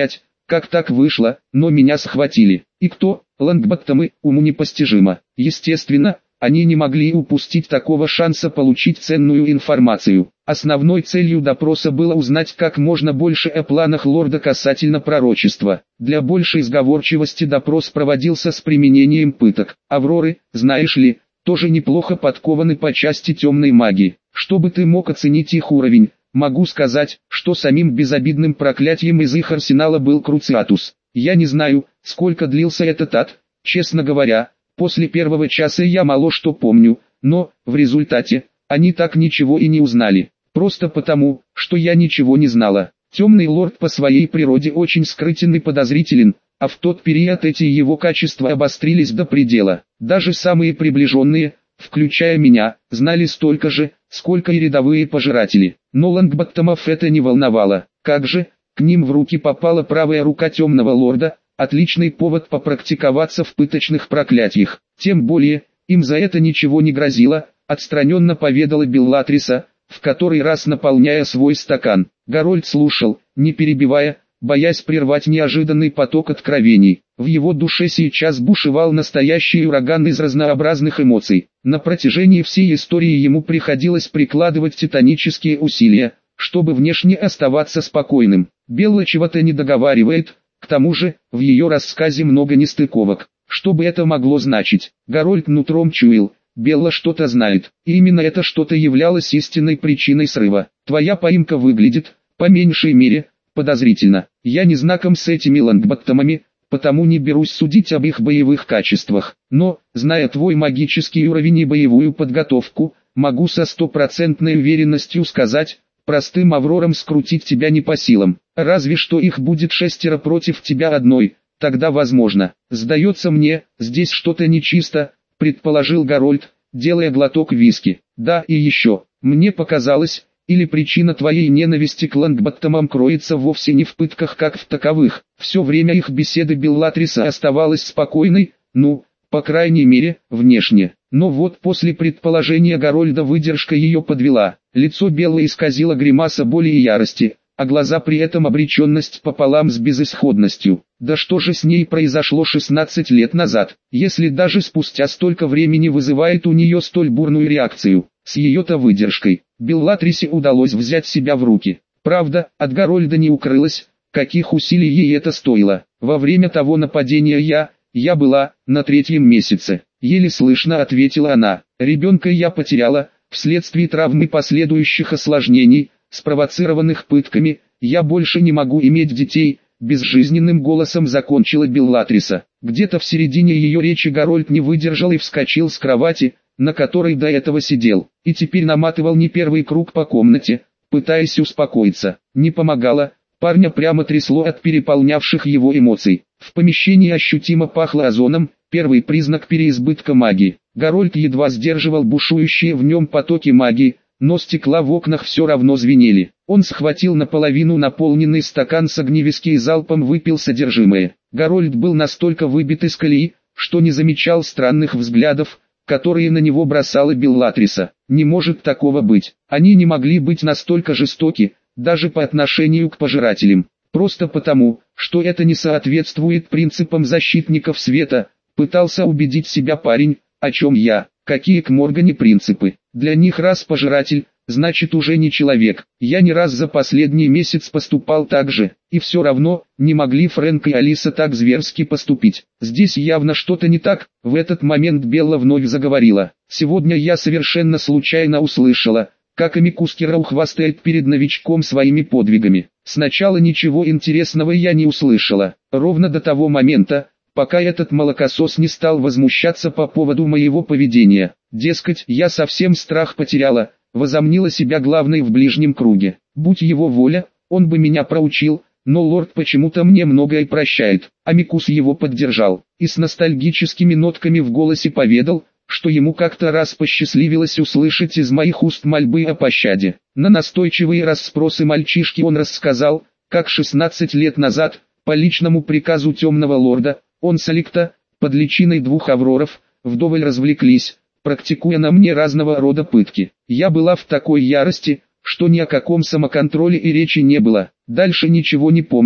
как так вышло, но меня схватили. И кто? Лонгботтомы, уму непостижимо. Естественно, они не могли упустить такого шанса получить ценную информацию. Основной целью допроса было узнать как можно больше о планах лорда касательно пророчества. Для большей сговорчивости допрос проводился с применением пыток. Авроры, знаешь ли, тоже неплохо подкованы по части темной магии. Чтобы ты мог оценить их уровень, могу сказать, что самим безобидным проклятием из их арсенала был Круциатус. Я не знаю, сколько длился этот ад, честно говоря. После первого часа я мало что помню, но, в результате, они так ничего и не узнали. Просто потому, что я ничего не знала. Темный лорд по своей природе очень скрытен и подозрителен, а в тот период эти его качества обострились до предела. Даже самые приближенные, включая меня, знали столько же, сколько и рядовые пожиратели. Но Лонгботтомов это не волновало. Как же, к ним в руки попала правая рука темного лорда, отличный повод попрактиковаться в пыточных проклятиях. Тем более, им за это ничего не грозило, отстраненно поведала Беллатриса, в который раз наполняя свой стакан. Гарольд слушал, не перебивая, боясь прервать неожиданный поток откровений. В его душе сейчас бушевал настоящий ураган из разнообразных эмоций. На протяжении всей истории ему приходилось прикладывать титанические усилия, чтобы внешне оставаться спокойным. Белла чего-то не договаривает. К тому же, в ее рассказе много нестыковок. Что бы это могло значить? Гарольд нутром чуял, Белла что-то знает, и именно это что-то являлось истинной причиной срыва. Твоя поимка выглядит, по меньшей мере, подозрительно. Я не знаком с этими Лонгботтомами, потому не берусь судить об их боевых качествах. Но, зная твой магический уровень и боевую подготовку, могу со стопроцентной уверенностью сказать, простым аврорам скрутить тебя не по силам. Разве что их будет шестеро против тебя одной, тогда возможно. Сдается мне, здесь что-то нечисто, предположил Гарольд, делая глоток виски. Да и еще, мне показалось, или причина твоей ненависти к Лонгботтомам кроется вовсе не в пытках как в таковых. Все время их беседы Беллатриса оставалась спокойной, ну, по крайней мере, внешне. Но вот после предположения Гарольда выдержка ее подвела. Лицо Беллы исказило гримаса боли и ярости, а глаза при этом обреченность пополам с безысходностью. Да что же с ней произошло шестнадцать лет назад, если даже спустя столько времени вызывает у нее столь бурную реакцию? С ее-то выдержкой, Беллатрисе удалось взять себя в руки. Правда, от Гарольда не укрылось, каких усилий ей это стоило. Во время того нападения я, я была, на третьем месяце. Еле слышно ответила она. Ребенка я потеряла, вследствие травмы последующих осложнений, спровоцированных пытками. Я больше не могу иметь детей, безжизненным голосом закончила Беллатриса. Где-то в середине ее речи Гарольд не выдержал и вскочил с кровати, на которой до этого сидел, и теперь наматывал не первый круг по комнате, пытаясь успокоиться. Не помогало, парня прямо трясло от переполнявших его эмоций. В помещении ощутимо пахло озоном, первый признак переизбытка магии. Гарольд едва сдерживал бушующие в нем потоки магии, но стекла в окнах все равно звенели. Он схватил наполовину наполненный стакан с огневиски и залпом выпил содержимое. Гарольд был настолько выбит из колеи, что не замечал странных взглядов, которые на него бросала Беллатриса. Не может такого быть. Они не могли быть настолько жестоки, даже по отношению к пожирателям. Просто потому, что это не соответствует принципам защитников света, пытался убедить себя парень, о чем я. Какие к Моргане принципы? Для них раз пожиратель, значит уже не человек. Я не раз за последний месяц поступал так же, и все равно, не могли Фрэнк и Алиса так зверски поступить. Здесь явно что-то не так. В этот момент Белла вновь заговорила. Сегодня я совершенно случайно услышала, как Амикус Кирау хвастает перед новичком своими подвигами. Сначала ничего интересного я не услышала, ровно до того момента, пока этот молокосос не стал возмущаться по поводу моего поведения. Дескать, я совсем страх потеряла, возомнила себя главной в ближнем круге. Будь его воля, он бы меня проучил, но лорд почему-то мне многое прощает. Амикус его поддержал, и с ностальгическими нотками в голосе поведал, что ему как-то раз посчастливилось услышать из моих уст мольбы о пощаде. На настойчивые расспросы мальчишки он рассказал, как шестнадцать лет назад, по личному приказу темного лорда, он с Аликта, под личиной двух авроров, вдоволь развлеклись, практикуя на мне разного рода пытки. Я была в такой ярости, что ни о каком самоконтроле и речи не было. Дальше ничего не помню,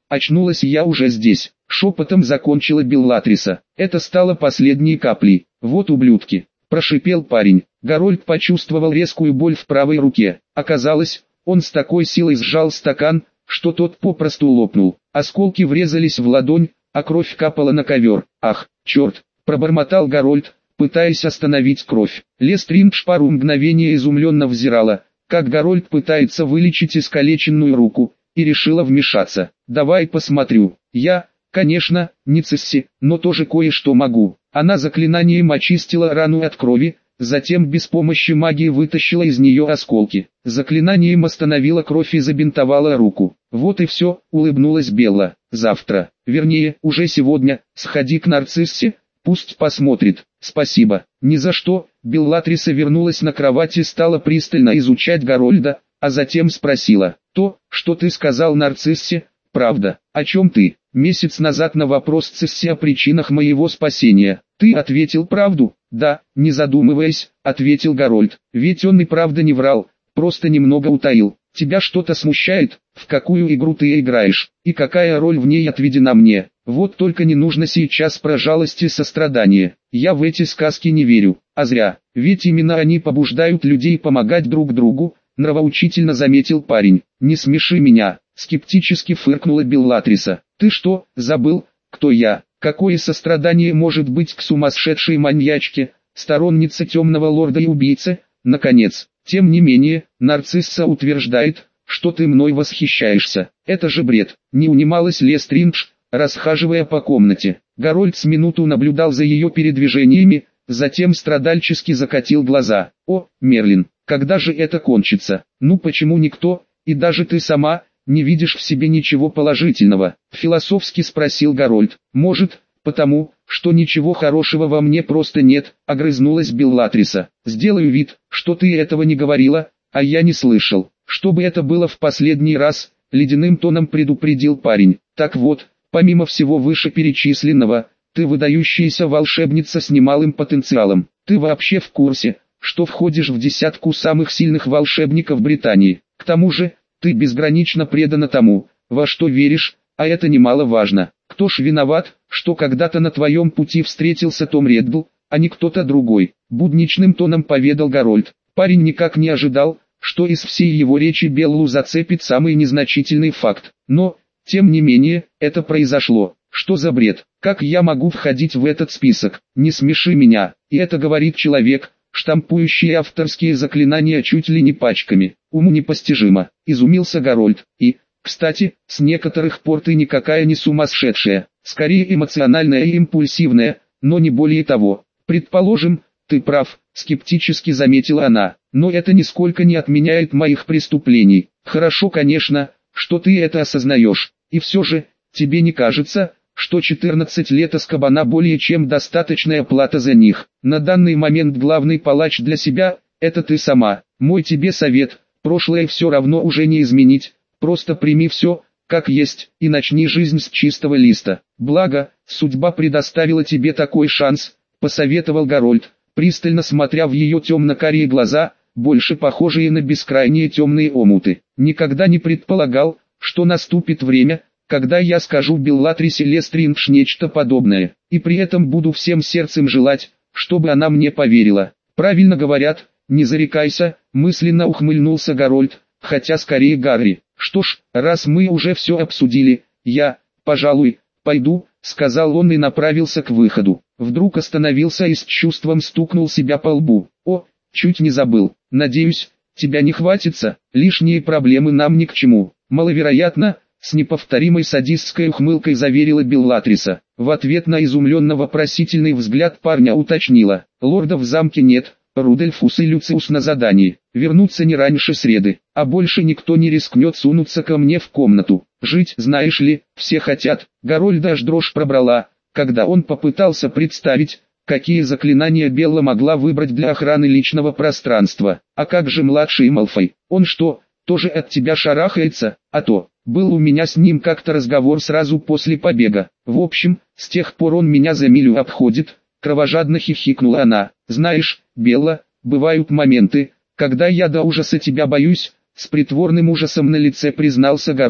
очнулась я уже здесь. Шепотом закончила Беллатриса. Это стало последней каплей. Вот ублюдки, прошипел парень. Гарольд почувствовал резкую боль в правой руке. Оказалось, он с такой силой сжал стакан, что тот попросту лопнул. Осколки врезались в ладонь, а кровь капала на ковер. Ах, черт, пробормотал Гарольд, пытаясь остановить кровь. Лестриндж пару мгновений изумленно взирала, как Гарольд пытается вылечить искалеченную руку, и решила вмешаться. «Давай посмотрю. Я, конечно, не Цисси, но тоже кое-что могу». Она заклинанием очистила рану от крови, затем без помощи магии вытащила из нее осколки. Заклинанием остановила кровь и забинтовала руку. «Вот и все», — улыбнулась Белла. «Завтра, вернее, уже сегодня, сходи к Нарциссе, пусть посмотрит». «Спасибо». «Ни за что». Беллатриса вернулась на кровать и стала пристально изучать Гарольда, а затем спросила: «То, что ты сказал Нарциссе, правда? О чем ты?» «Месяц назад на вопрос Цисси о причинах моего спасения. Ты ответил правду?» «Да», не задумываясь, ответил Гарольд. «Ведь он и правда не врал, просто немного утаил. Тебя что-то смущает? В какую игру ты играешь, и какая роль в ней отведена мне? Вот только не нужно сейчас про жалость и сострадание. Я в эти сказки не верю, а зря, ведь именно они побуждают людей помогать друг другу», нравоучительно заметил парень. «Не смеши меня», скептически фыркнула Беллатриса. «Ты что, забыл, кто я? Какое сострадание может быть к сумасшедшей маньячке, стороннице темного лорда и убийце? Наконец, тем не менее, Нарцисса утверждает, что ты мной восхищаешься. Это же бред», не унималась Лестриндж, расхаживая по комнате. Гарольд с минуту наблюдал за ее передвижениями, затем страдальчески закатил глаза. «О, Мерлин, когда же это кончится? Ну почему никто, и даже ты сама, не видишь в себе ничего положительного?» Философски спросил Гарольд. «Может, потому, что ничего хорошего во мне просто нет», огрызнулась Беллатриса. «Сделаю вид, что ты этого не говорила, а я не слышал. Чтобы это было в последний раз», ледяным тоном предупредил парень. «Так вот, помимо всего вышеперечисленного, ты выдающаяся волшебница с немалым потенциалом. Ты вообще в курсе, что входишь в десятку самых сильных волшебников Британии? К тому же, ты безгранично предана тому, во что веришь, а это немаловажно. Кто ж виноват, что когда-то на твоем пути встретился Том Реддл, а не кто-то другой?» Будничным тоном поведал Гарольд. Парень никак не ожидал, что из всей его речи Беллу зацепит самый незначительный факт. Но, тем не менее, это произошло. «Что за бред? Как я могу входить в этот список? Не смеши меня». И это говорит человек, штампующий авторские заклинания чуть ли не пачками. «Уму непостижимо», изумился Гарольд. «И, кстати, с некоторых пор ты никакая не сумасшедшая, скорее эмоциональная и импульсивная, но не более того. Предположим, ты прав», скептически заметила она, «но это нисколько не отменяет моих преступлений. Хорошо, конечно, что ты это осознаешь, и все же, тебе не кажется, что четырнадцать лет Азкабана более чем достаточная плата за них? На данный момент главный палач для себя – это ты сама. Мой тебе совет, прошлое все равно уже не изменить, просто прими все, как есть, и начни жизнь с чистого листа. Благо, судьба предоставила тебе такой шанс», – посоветовал Гарольд, пристально смотря в ее темно-карие глаза, больше похожие на бескрайние темные омуты. «Никогда не предполагал, что наступит время, когда я скажу Беллатрисе Лестриндж нечто подобное, и при этом буду всем сердцем желать, чтобы она мне поверила. Правильно говорят, не зарекайся», мысленно ухмыльнулся Гарольд, хотя скорее Гарри. «Что ж, раз мы уже все обсудили, я, пожалуй, пойду», сказал он и направился к выходу. Вдруг остановился и с чувством стукнул себя по лбу. «О, чуть не забыл. Надеюсь, тебя не хватится, лишние проблемы нам ни к чему». «Маловероятно», с неповторимой садистской ухмылкой заверила Беллатриса. В ответ на изумленно-вопросительный взгляд парня уточнила: «Лорда в замке нет, Рудольфус и Люциус на задании, вернуться не раньше среды, а больше никто не рискнет сунуться ко мне в комнату. Жить, знаешь ли, все хотят». Гарольда аж дрожь пробрала, когда он попытался представить, какие заклинания Белла могла выбрать для охраны личного пространства. «А как же младший Малфой? Он что, тоже от тебя шарахается? А то, был у меня с ним как-то разговор сразу после побега. В общем, с тех пор он меня за милю обходит», кровожадно хихикнула она. «Знаешь, Белла, бывают моменты, когда я до ужаса тебя боюсь», с притворным ужасом на лице признался Гарольд.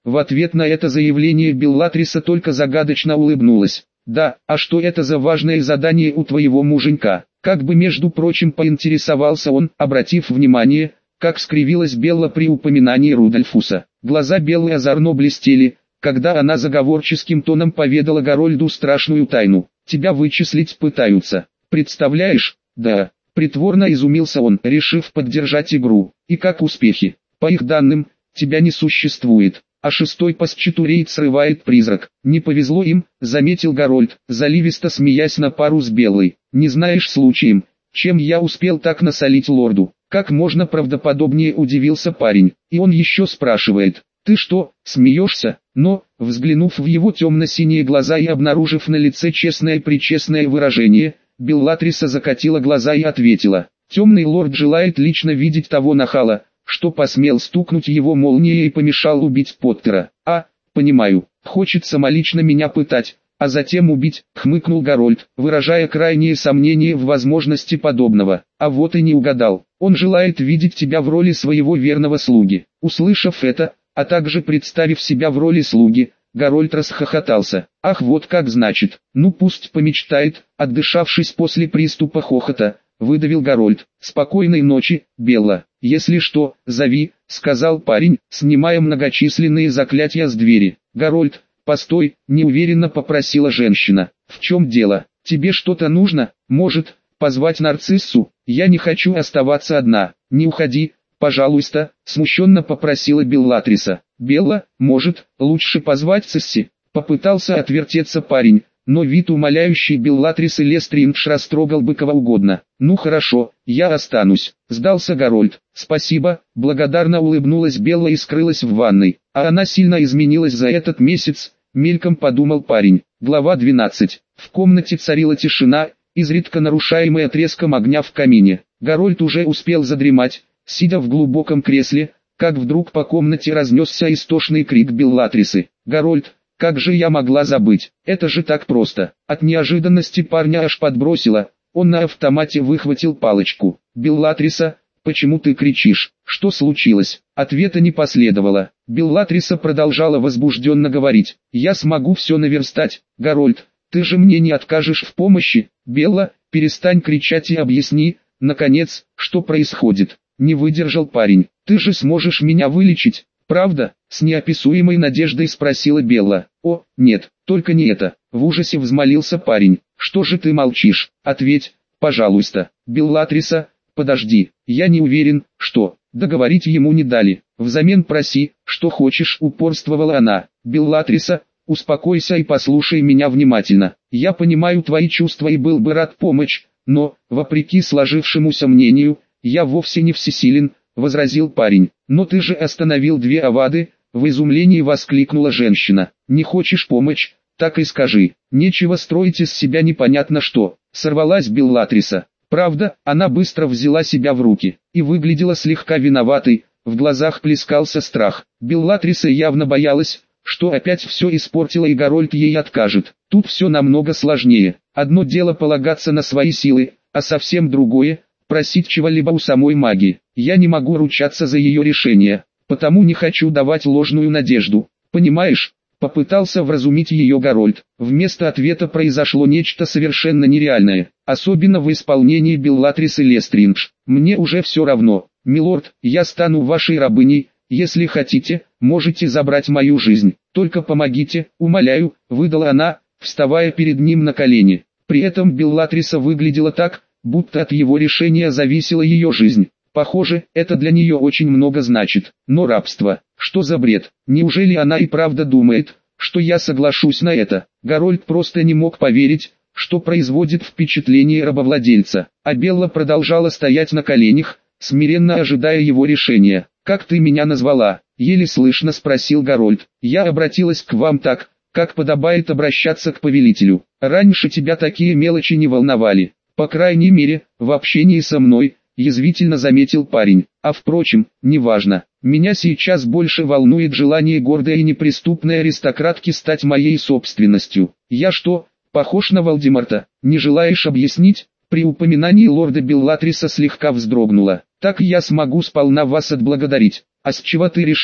В ответ на это заявление Беллатриса только загадочно улыбнулась. «Да, а что это за важное задание у твоего муженька?» Как бы между прочим поинтересовался он, обратив внимание, как скривилась Белла при упоминании Рудольфуса. Глаза Беллы озорно блестели, когда она заговорческим тоном поведала Гарольду страшную тайну. «Тебя вычислить пытаются. Представляешь?» «Да». Притворно изумился он, решив поддержать игру. «И как успехи?» «По их данным, тебя не существует, а шестой постчетурейт срывает призрак». «Не повезло им», заметил Гарольд, заливисто смеясь на пару с Беллой. «Не знаешь случаем, чем я успел так насолить лорду?» Как можно правдоподобнее удивился парень. И он еще спрашивает: «Ты что, смеешься?» Но, взглянув в его темно-синие глаза и обнаружив на лице честное-пречестное выражение, Беллатриса закатила глаза и ответила: «Темный лорд желает лично видеть того нахала, что посмел стукнуть его молнией и помешал убить Поттера». «А, понимаю, хочет самолично меня пытать, а затем убить», — хмыкнул Гарольд, выражая крайнее сомнение в возможности подобного. «А вот и не угадал. Он желает видеть тебя в роли своего верного слуги». Услышав это, а также представив себя в роли слуги, Гарольд расхохотался. «Ах, вот как значит. Ну пусть помечтает», — отдышавшись после приступа хохота, выдавил Гарольд. «Спокойной ночи, Белла. Если что, зови», — сказал парень, снимая многочисленные заклятия с двери. «Гарольд, постой», — неуверенно попросила женщина. «В чем дело? Тебе что-то нужно? Может, позвать нарциссу? Я не хочу оставаться одна». «Не уходи, пожалуйста», — смущенно попросила Беллатриса. «Белла, может, лучше позвать Цисси?» Попытался отвертеться парень, но вид умоляющий Беллатрисы Лестриндж растрогал бы кого угодно. «Ну хорошо, я останусь», — сдался Гарольд. «Спасибо», — благодарно улыбнулась Белла и скрылась в ванной. «А она сильно изменилась за этот месяц», — мельком подумал парень. Глава двенадцать. В комнате царила тишина, изредка нарушаемая треском огня в камине. Гарольд уже успел задремать, сидя в глубоком кресле, как вдруг по комнате разнесся истошный крик Беллатрисы. «Гарольд, как же я могла забыть? Это же так просто!» От неожиданности парня аж подбросило, он на автомате выхватил палочку. «Беллатриса, почему ты кричишь? Что случилось?» Ответа не последовало. Беллатриса продолжала возбужденно говорить: «Я смогу все наверстать. Гарольд, ты же мне не откажешь в помощи?» «Белла, перестань кричать и объясни, наконец, что происходит». Не выдержал парень. «Ты же сможешь меня вылечить, правда?» С неописуемой надеждой спросила Белла. «О, нет, только не это!» В ужасе взмолился парень. «Что же ты молчишь? Ответь, пожалуйста». «Беллатриса, подожди, я не уверен, что...» Договорить ему не дали. «Взамен проси, что хочешь», упорствовала она. «Беллатриса, успокойся и послушай меня внимательно. Я понимаю твои чувства и был бы рад помочь, но, вопреки сложившемуся мнению, я вовсе не всесилен», — возразил парень. «Но ты же остановил две авады», — в изумлении воскликнула женщина. «Не хочешь помочь? Так и скажи. Нечего строить из себя непонятно что». Сорвалась Беллатриса. Правда, она быстро взяла себя в руки и выглядела слегка виноватой, в глазах плескался страх. Беллатриса явно боялась, что опять все испортила и Гарольд ей откажет. Тут все намного сложнее. Одно дело полагаться на свои силы, а совсем другое — просить чего-либо у самой магии. «Я не могу ручаться за ее решение, потому не хочу давать ложную надежду. Понимаешь?» Попытался вразумить ее Гарольд. Вместо ответа произошло нечто совершенно нереальное, особенно в исполнении Беллатрисы Лестриндж. «Мне уже все равно, милорд, я стану вашей рабыней. Если хотите, можете забрать мою жизнь. Только помогите, умоляю», — выдала она, вставая перед ним на колени. При этом Беллатриса выглядела так, будто от его решения зависела ее жизнь. Похоже, это для нее очень много значит. Но рабство, что за бред? Неужели она и правда думает, что я соглашусь на это? Гарольд просто не мог поверить, что производит впечатление рабовладельца. А Белла продолжала стоять на коленях, смиренно ожидая его решения. «Как ты меня назвала?» — еле слышно спросил Гарольд. «Я обратилась к вам так, как подобает обращаться к повелителю. Раньше тебя такие мелочи не волновали. По крайней мере, в общении со мной», — язвительно заметил парень. «А впрочем, неважно. Меня сейчас больше волнует желание гордой и неприступной аристократки стать моей собственностью. Я что, похож на Волдеморта? Не желаешь объяснить?» При упоминании лорда Беллатриса слегка вздрогнула. «Так я смогу сполна вас отблагодарить». «А с чего ты решила,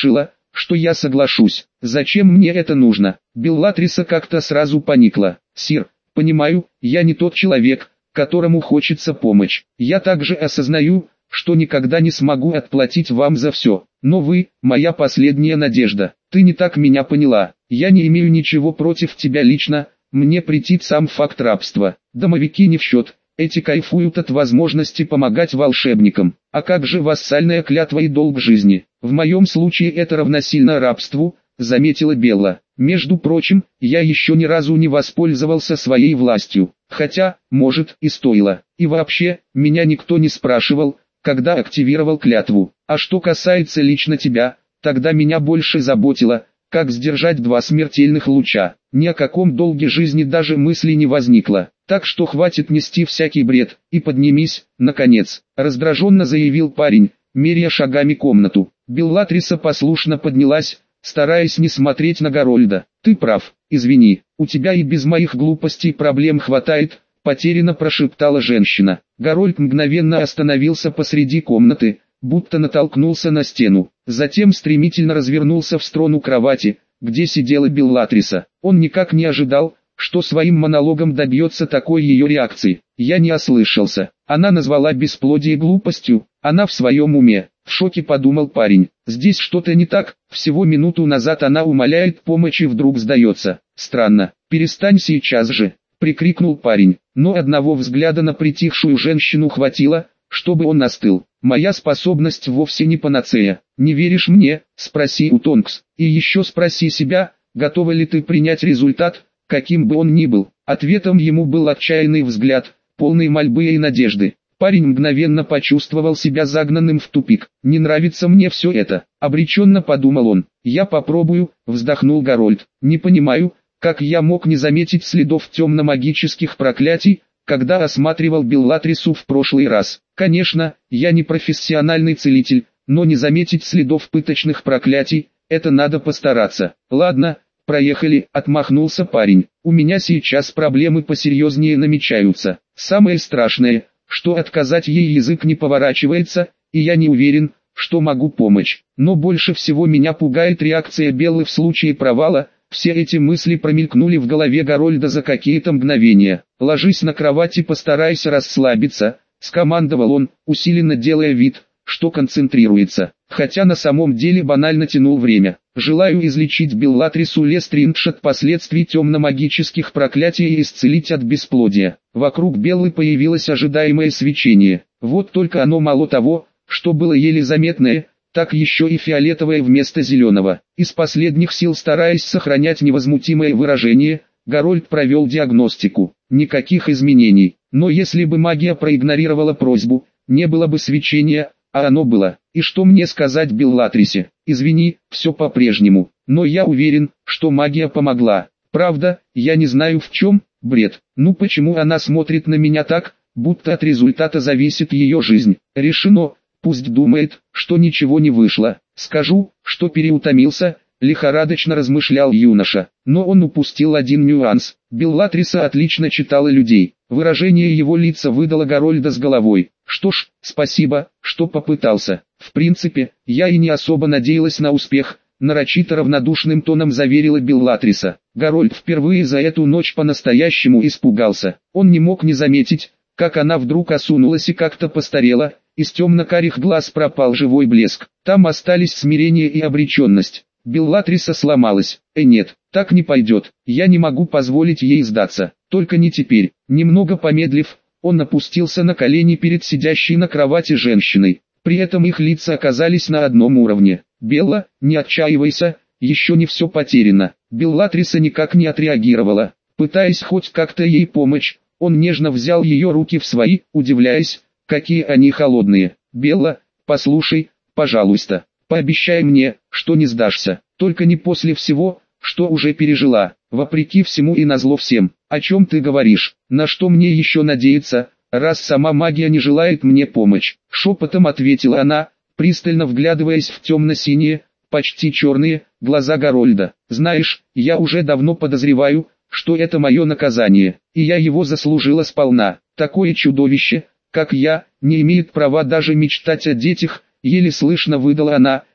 что я соглашусь. Зачем мне это нужно? Беллатриса как-то сразу поникла. Сир, понимаю, я не тот человек, которому хочется помочь. Я также осознаю, что никогда не смогу отплатить вам за все. Но вы, моя последняя надежда. Ты не так меня поняла. Я не имею ничего против тебя лично, мне претит сам факт рабства. Домовики не в счет, эти кайфуют от возможности помогать волшебникам. А как же вассальная клятва и долг жизни? В моем случае это равносильно рабству, заметила Белла. Между прочим, я еще ни разу не воспользовался своей властью. Хотя, может, и стоило. И вообще, меня никто не спрашивал, когда активировал клятву. А что касается лично тебя, тогда меня больше заботило, как сдержать два смертельных луча. Ни о каком долге жизни даже мысли не возникло. Так что хватит нести всякий бред, и поднимись, наконец, раздраженно заявил парень, меряя шагами комнату. Беллатриса послушно поднялась, стараясь не смотреть на Гарольда. Ты прав, извини, у тебя и без моих глупостей проблем хватает, потерянно прошептала женщина. Гарольд мгновенно остановился посреди комнаты, будто натолкнулся на стену. Затем стремительно развернулся в сторону кровати, где сидела Беллатриса. Он никак не ожидал, что своим монологом добьется такой ее реакции. Я не ослышался. Она назвала бесплодие глупостью, она в своем уме. В шоке подумал парень. Здесь что-то не так, всего минуту назад она умоляет помощи и вдруг сдается. Странно, перестань сейчас же, прикрикнул парень. Но одного взгляда на притихшую женщину хватило, чтобы он остыл. Моя способность вовсе не панацея. Не веришь мне? Спроси у Тонкс. И еще спроси себя, готова ли ты принять результат, каким бы он ни был. Ответом ему был отчаянный взгляд, полный мольбы и надежды. Парень мгновенно почувствовал себя загнанным в тупик. «Не нравится мне все это», — обреченно подумал он. «Я попробую», — вздохнул Гарольд. «Не понимаю, как я мог не заметить следов темно-магических проклятий, когда осматривал Беллатрису в прошлый раз. Конечно, я не профессиональный целитель, но не заметить следов пыточных проклятий, это надо постараться. Ладно, проехали», — отмахнулся парень. «У меня сейчас проблемы посерьезнее намечаются. Самое страшное, что отказать ей язык не поворачивается, и я не уверен, что могу помочь. Но больше всего меня пугает реакция Беллы в случае провала». Все эти мысли промелькнули в голове Гарольда за какие-то мгновения. «Ложись на кровать и постарайся расслабиться», — скомандовал он, усиленно делая вид, что концентрируется, хотя на самом деле банально тянул время. «Желаю излечить Беллатрису Лестриндж от последствий темно-магических проклятий и исцелить от бесплодия». Вокруг Беллы появилось ожидаемое свечение. Вот только оно мало того, что было еле заметное, так еще и фиолетовое вместо зеленого. Из последних сил стараясь сохранять невозмутимое выражение, Гарольд провел диагностику. Никаких изменений. Но если бы магия проигнорировала просьбу, не было бы свечения, а оно было. И что мне сказать Беллатрисе? Извини, все по-прежнему. Но я уверен, что магия помогла. Правда, я не знаю в чем, бред. Ну почему она смотрит на меня так, будто от результата зависит ее жизнь? Решено. Пусть думает, что ничего не вышло. Скажу, что переутомился, лихорадочно размышлял юноша. Но он упустил один нюанс. Беллатриса отлично читала людей. Выражение его лица выдало Гарольда с головой. Что ж, спасибо, что попытался. В принципе, я и не особо надеялась на успех, нарочито равнодушным тоном заверила Беллатриса. Гарольд впервые за эту ночь по-настоящему испугался. Он не мог не заметить, как она вдруг осунулась и как-то постарела. Из темно-карих глаз пропал живой блеск. Там остались смирение и обреченность. Беллатриса сломалась. Э нет, так не пойдет. Я не могу позволить ей сдаться. Только не теперь. Немного помедлив, он опустился на колени перед сидящей на кровати женщиной. При этом их лица оказались на одном уровне. «Белла, не отчаивайся, еще не все потеряно». Беллатриса никак не отреагировала. Пытаясь хоть как-то ей помочь, он нежно взял ее руки в свои, удивляясь, какие они холодные. «Белла, послушай, пожалуйста, пообещай мне, что не сдашься, только не после всего, что уже пережила, вопреки всему и назло всем. О чем ты говоришь? На что мне еще надеяться, раз сама магия не желает мне помочь?» Шепотом ответила она, пристально вглядываясь в темно-синие, почти черные, глаза Гарольда. «Знаешь, я уже давно подозреваю, что это мое наказание, и я его заслужила сполна. Такое чудовище, как я, не имеет права даже мечтать о детях», еле слышно выдала она,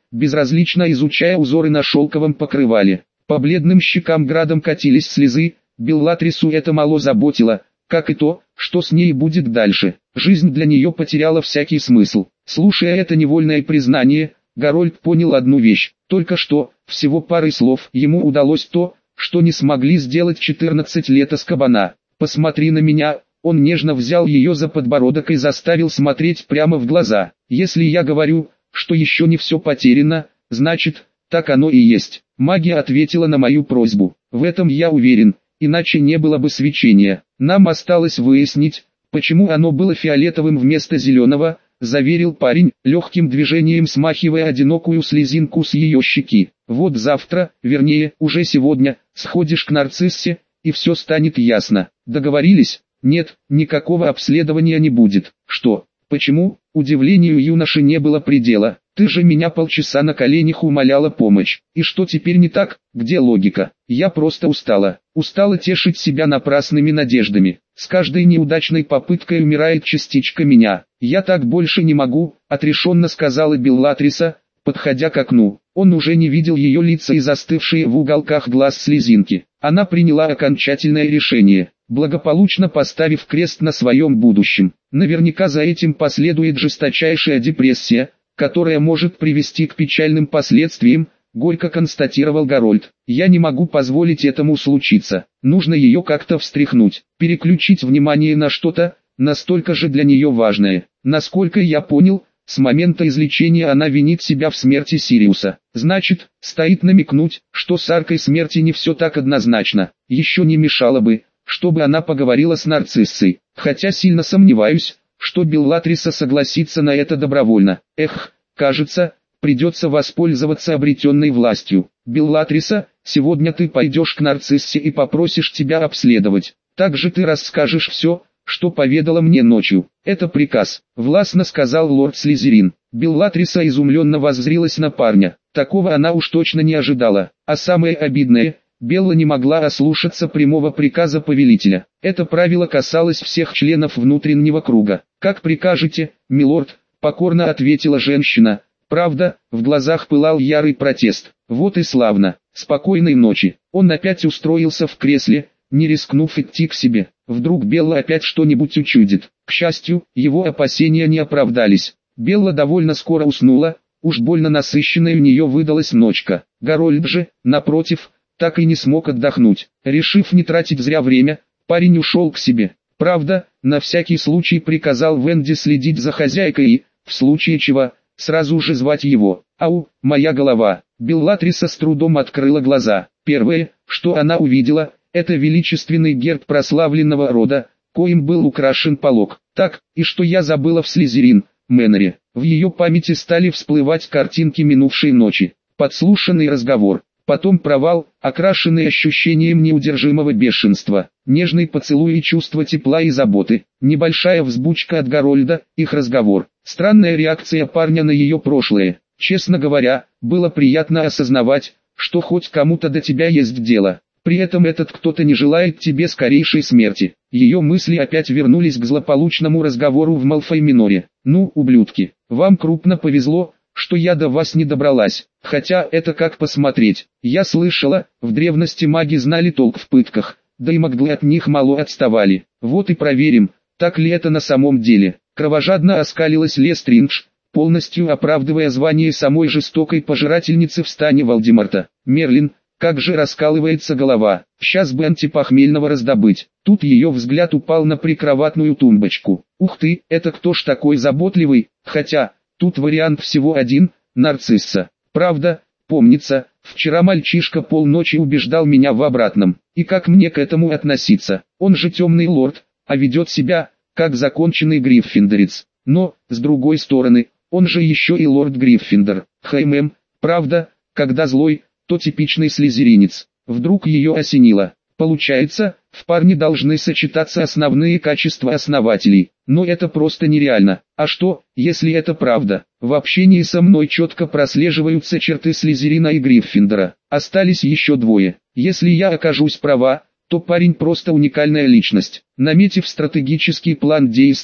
безразлично изучая узоры на шелковом покрывале. По бледным щекам градом катились слезы, Беллатрису это мало заботило, как и то, что с ней будет дальше. Жизнь для нее потеряла всякий смысл. Слушая это невольное признание, Гарольд понял одну вещь. Только что, всего парой слов, ему удалось то, что не смогли сделать четырнадцать лет Азкабана. «Посмотри на меня», он нежно взял ее за подбородок и заставил смотреть прямо в глаза. «Если я говорю, что еще не все потеряно, значит, так оно и есть». Магия ответила на мою просьбу. В этом я уверен, иначе не было бы свечения. Нам осталось выяснить, почему оно было фиолетовым вместо зеленого, заверил парень, легким движением смахивая одинокую слезинку с ее щеки. Вот завтра, вернее, уже сегодня, сходишь к нарциссе, и все станет ясно. Договорились? Нет, никакого обследования не будет. Что? Почему? Удивлению юноши не было предела. Ты же меня полчаса на коленях умоляла помочь. И что теперь не так? Где логика? Я просто устала. Устала тешить себя напрасными надеждами. С каждой неудачной попыткой умирает частичка меня. Я так больше не могу, отрешенно сказала Беллатриса, подходя к окну. Он уже не видел ее лица и застывшие в уголках глаз слезинки. Она приняла окончательное решение, благополучно поставив крест на своем будущем. Наверняка за этим последует жесточайшая депрессия, которая может привести к печальным последствиям, горько констатировал Гарольд. Я не могу позволить этому случиться. Нужно ее как-то встряхнуть, переключить внимание на что-то, настолько же для нее важное. Насколько я понял, с момента излечения она винит себя в смерти Сириуса. Значит, стоит намекнуть, что с аркой смерти не все так однозначно. Еще не мешало бы, чтобы она поговорила с нарциссой. Хотя сильно сомневаюсь, что Беллатриса согласится на это добровольно. Эх, кажется, придется воспользоваться обретенной властью. Беллатриса, сегодня ты пойдешь к нарциссе и попросишь тебя обследовать. Также ты расскажешь все, что поведала мне ночью. Это приказ, властно сказал лорд Слизерин. Беллатриса изумленно воззрилась на парня. Такого она уж точно не ожидала. А самое обидное, Белла не могла ослушаться прямого приказа повелителя. Это правило касалось всех членов внутреннего круга. «Как прикажете, милорд», — покорно ответила женщина. Правда, в глазах пылал ярый протест. Вот и славно. Спокойной ночи. Он опять устроился в кресле, не рискнув идти к себе. Вдруг Белла опять что-нибудь учудит. К счастью, его опасения не оправдались. Белла довольно скоро уснула, уж больно насыщенной у нее выдалась ночка. Гарольд же, напротив, так и не смог отдохнуть. Решив не тратить зря время, парень ушел к себе. Правда, на всякий случай приказал Венди следить за хозяйкой и, в случае чего, сразу же звать его. «Ау, моя голова!» Беллатриса с трудом открыла глаза. Первое, что она увидела, это величественный герб прославленного рода, коим был украшен полог. Так, и что я забыла в Слизерин, Мэноре. В ее памяти стали всплывать картинки минувшей ночи. Подслушанный разговор. Потом провал, окрашенный ощущением неудержимого бешенства, нежный поцелуй и чувство тепла и заботы, небольшая взбучка от Гарольда, их разговор, странная реакция парня на ее прошлое. Честно говоря, было приятно осознавать, что хоть кому-то до тебя есть дело. При этом этот кто-то не желает тебе скорейшей смерти. Ее мысли опять вернулись к злополучному разговору в Малфой-Миноре. «Ну, ублюдки, вам крупно повезло, что я до вас не добралась. Хотя это как посмотреть. Я слышала, в древности маги знали толк в пытках, да и маглы от них мало отставали. Вот и проверим, так ли это на самом деле». Кровожадно оскалилась Лестриндж, полностью оправдывая звание самой жестокой пожирательницы в стане Волдеморта. «Мерлин, как же раскалывается голова, сейчас бы антипохмельного раздобыть». Тут ее взгляд упал на прикроватную тумбочку. «Ух ты, это кто ж такой заботливый, хотя, тут вариант всего один, нарцисса. Правда, помнится, вчера мальчишка полночи убеждал меня в обратном. И как мне к этому относиться? Он же темный лорд, а ведет себя, как законченный гриффиндорец. Но, с другой стороны, он же еще и лорд Гриффиндор. Хэймэм, правда, когда злой, то типичный слизеринец». Вдруг ее осенило. Получается, в парне должны сочетаться основные качества основателей, но это просто нереально. А что, если это правда? В общении со мной четко прослеживаются черты Слизерина и Гриффиндора. Остались еще двое. Если я окажусь права, то парень просто уникальная личность. Наметив стратегический план действий,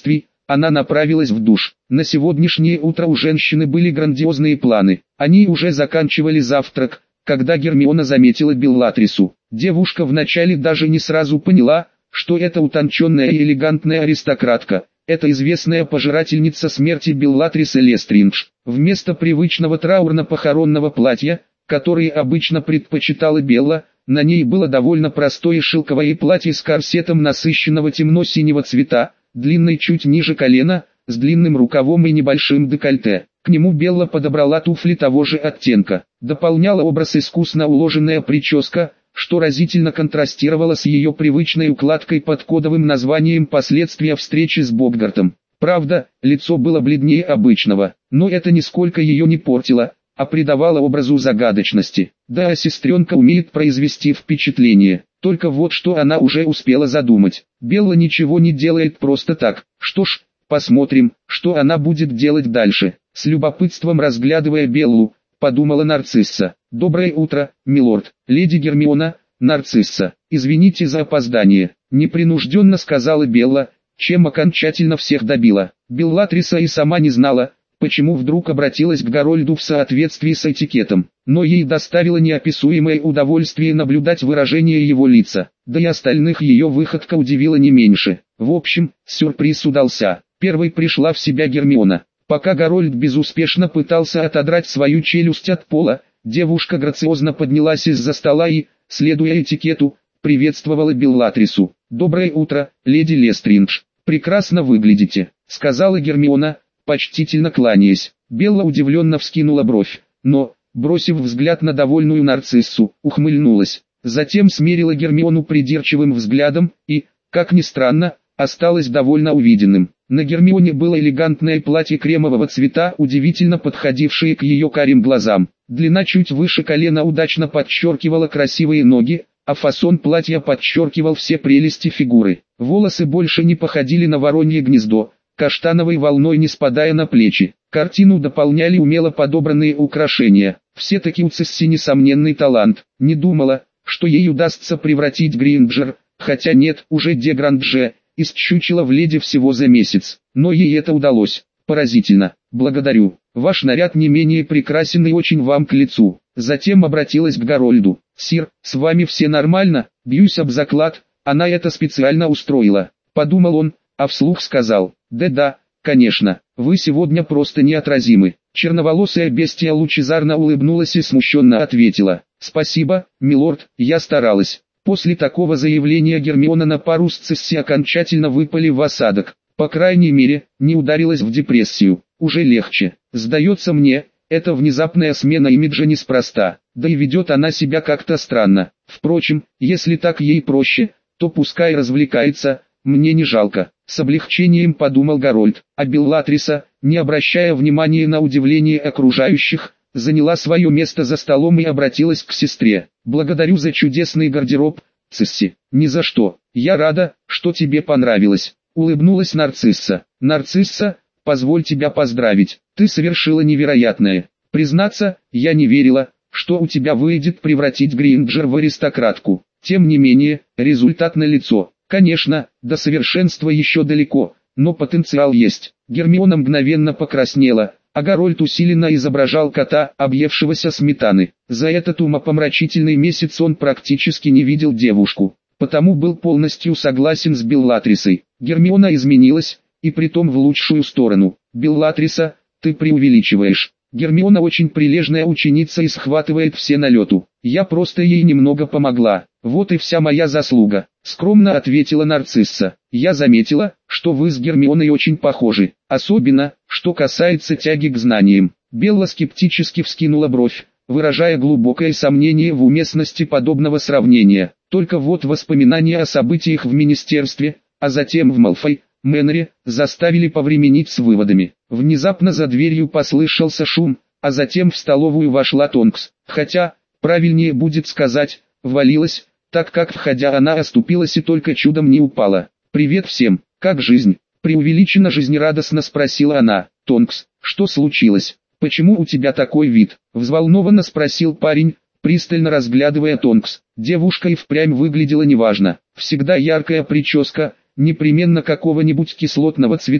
она направилась в душ. На сегодняшнее утро у женщины были грандиозные планы. Они уже заканчивали завтрак, когда Гермиона заметила Беллатрису. Девушка вначале даже не сразу поняла, что это утонченная и элегантная аристократка. Это известная пожирательница смерти Беллатриса Лестриндж. Вместо привычного траурно-похоронного платья, которое обычно предпочитала Белла, на ней было довольно простое шелковое платье с корсетом насыщенного темно-синего цвета, длинной чуть ниже колена, с длинным рукавом и небольшим декольте. К нему Белла подобрала туфли того же оттенка. Дополняла образ искусно уложенная прическа, что разительно контрастировало с ее привычной укладкой под кодовым названием «Последствия встречи с Богартом». Правда, лицо было бледнее обычного, но это нисколько ее не портило, а придавало образу загадочности. Да, а сестренка умеет произвести впечатление. Только вот что она уже успела задумать. Белла ничего не делает просто так. Что ж, посмотрим, что она будет делать дальше. С любопытством разглядывая Беллу, подумала Нарцисса. «Доброе утро, милорд, леди Гермиона, Нарцисса. Извините за опоздание», — непринужденно сказала Белла, чем окончательно всех добила. Беллатриса и сама не знала, почему вдруг обратилась к Гарольду в соответствии с этикетом, но ей доставило неописуемое удовольствие наблюдать выражение его лица, да и остальных ее выходка удивила не меньше. В общем, сюрприз удался. Первой пришла в себя Гермиона. Пока Гарольд безуспешно пытался отодрать свою челюсть от пола, девушка грациозно поднялась из-за стола и, следуя этикету, приветствовала Беллатрису. «Доброе утро, леди Лестриндж. Прекрасно выглядите», — сказала Гермиона, почтительно кланяясь. Белла удивленно вскинула бровь, но, бросив взгляд на довольную Нарциссу, ухмыльнулась. Затем смерила Гермиону придирчивым взглядом и, как ни странно, осталась довольно увиденным. На Гермионе было элегантное платье кремового цвета, удивительно подходившее к ее карим глазам. Длина чуть выше колена удачно подчеркивала красивые ноги, а фасон платья подчеркивал все прелести фигуры. Волосы больше не походили на воронье гнездо, каштановой волной не спадая на плечи. Картину дополняли умело подобранные украшения. Все-таки у Цесси несомненный талант. Не думала, что ей удастся превратить Гринджер, хотя нет, уже де Грандже, из чучела в леди всего за месяц. Но ей это удалось. Поразительно. Благодарю. Ваш наряд не менее прекрасен и очень вам к лицу. Затем обратилась к Гарольду. «Сир, с вами все нормально?» «Бьюсь об заклад, она это специально устроила», — подумал он, а вслух сказал: «Да-да, конечно, вы сегодня просто неотразимы». Черноволосая бестия лучезарно улыбнулась и смущенно ответила: «Спасибо, милорд, я старалась». После такого заявления Гермиона на пару с Цесси окончательно выпали в осадок. По крайней мере, не ударилась в депрессию. Уже легче. Сдается мне, эта внезапная смена имиджа неспроста, да и ведет она себя как-то странно. Впрочем, если так ей проще, то пускай развлекается, мне не жалко. С облегчением подумал Гарольд, а Беллатриса, не обращая внимания на удивление окружающих, заняла свое место за столом и обратилась к сестре. «Благодарю за чудесный гардероб, Цесси». «Ни за что, я рада, что тебе понравилось», — улыбнулась Нарцисса. «Нарцисса, позволь тебя поздравить, ты совершила невероятное. Признаться, я не верила, что у тебя выйдет превратить Гринджер в аристократку. Тем не менее, результат налицо. Конечно, до совершенства еще далеко, но потенциал есть». Гермиона мгновенно покраснела, а Гарольд усиленно изображал кота, объевшегося сметаны. За этот умопомрачительный месяц он практически не видел девушку, потому был полностью согласен с Беллатрисой. Гермиона изменилась, и притом в лучшую сторону. «Беллатриса, ты преувеличиваешь. Гермиона очень прилежная ученица и схватывает все на лету. Я просто ей немного помогла, вот и вся моя заслуга», — скромно ответила Нарцисса. «Я заметила, что вы с Гермионой очень похожи, особенно, что касается тяги к знаниям». Белла скептически вскинула бровь, выражая глубокое сомнение в уместности подобного сравнения. Только вот воспоминания о событиях в министерстве, а затем в Малфой, Мэннере, заставили повременить с выводами. Внезапно за дверью послышался шум, а затем в столовую вошла Тонкс. Хотя, правильнее будет сказать, ввалилась, так как входя она оступилась и только чудом не упала. «Привет всем, как жизнь?» — преувеличенно жизнерадостно спросила она. «Тонкс, что случилось? Почему у тебя такой вид?» — взволнованно спросил парень, пристально разглядывая Тонкс. Девушка и впрямь выглядела неважно. Всегда яркая прическа, непременно какого-нибудь кислотного цвета,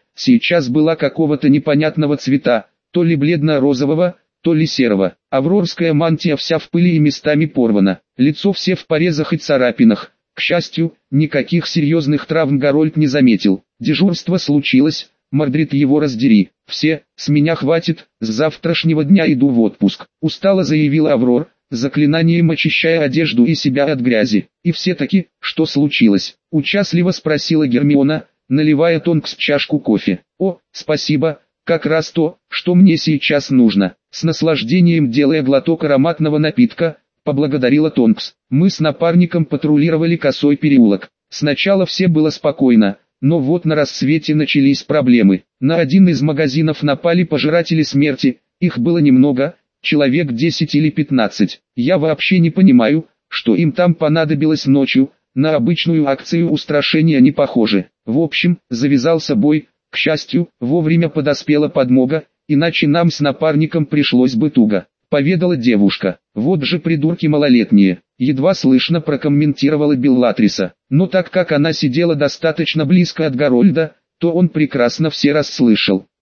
сейчас была какого-то непонятного цвета, то ли бледно-розового, то ли серого. Аврорская мантия вся в пыли и местами порвана, лицо все в порезах и царапинах. К счастью, никаких серьезных травм Гарольд не заметил. Дежурство случилось, Мордрид его раздери. Все, с меня хватит, с завтрашнего дня иду в отпуск. Устало заявила Аврор, заклинанием очищая одежду и себя от грязи. И все-таки, что случилось? Участливо спросила Гермиона, наливая Тонкс чашку кофе. О, спасибо, как раз то, что мне сейчас нужно. С наслаждением делая глоток ароматного напитка, поблагодарила Тонкс. Мы с напарником патрулировали Косой переулок. Сначала все было спокойно, но вот на рассвете начались проблемы. На один из магазинов напали пожиратели смерти, их было немного, человек десять или пятнадцать. Я вообще не понимаю, что им там понадобилось ночью, на обычную акцию устрашения не похоже. В общем, завязался бой, к счастью, вовремя подоспела подмога, иначе нам с напарником пришлось бы туго. Поведала девушка. Вот же придурки малолетние. Едва слышно прокомментировала Беллатриса. Но так как она сидела достаточно близко от Гарольда, то он прекрасно все расслышал.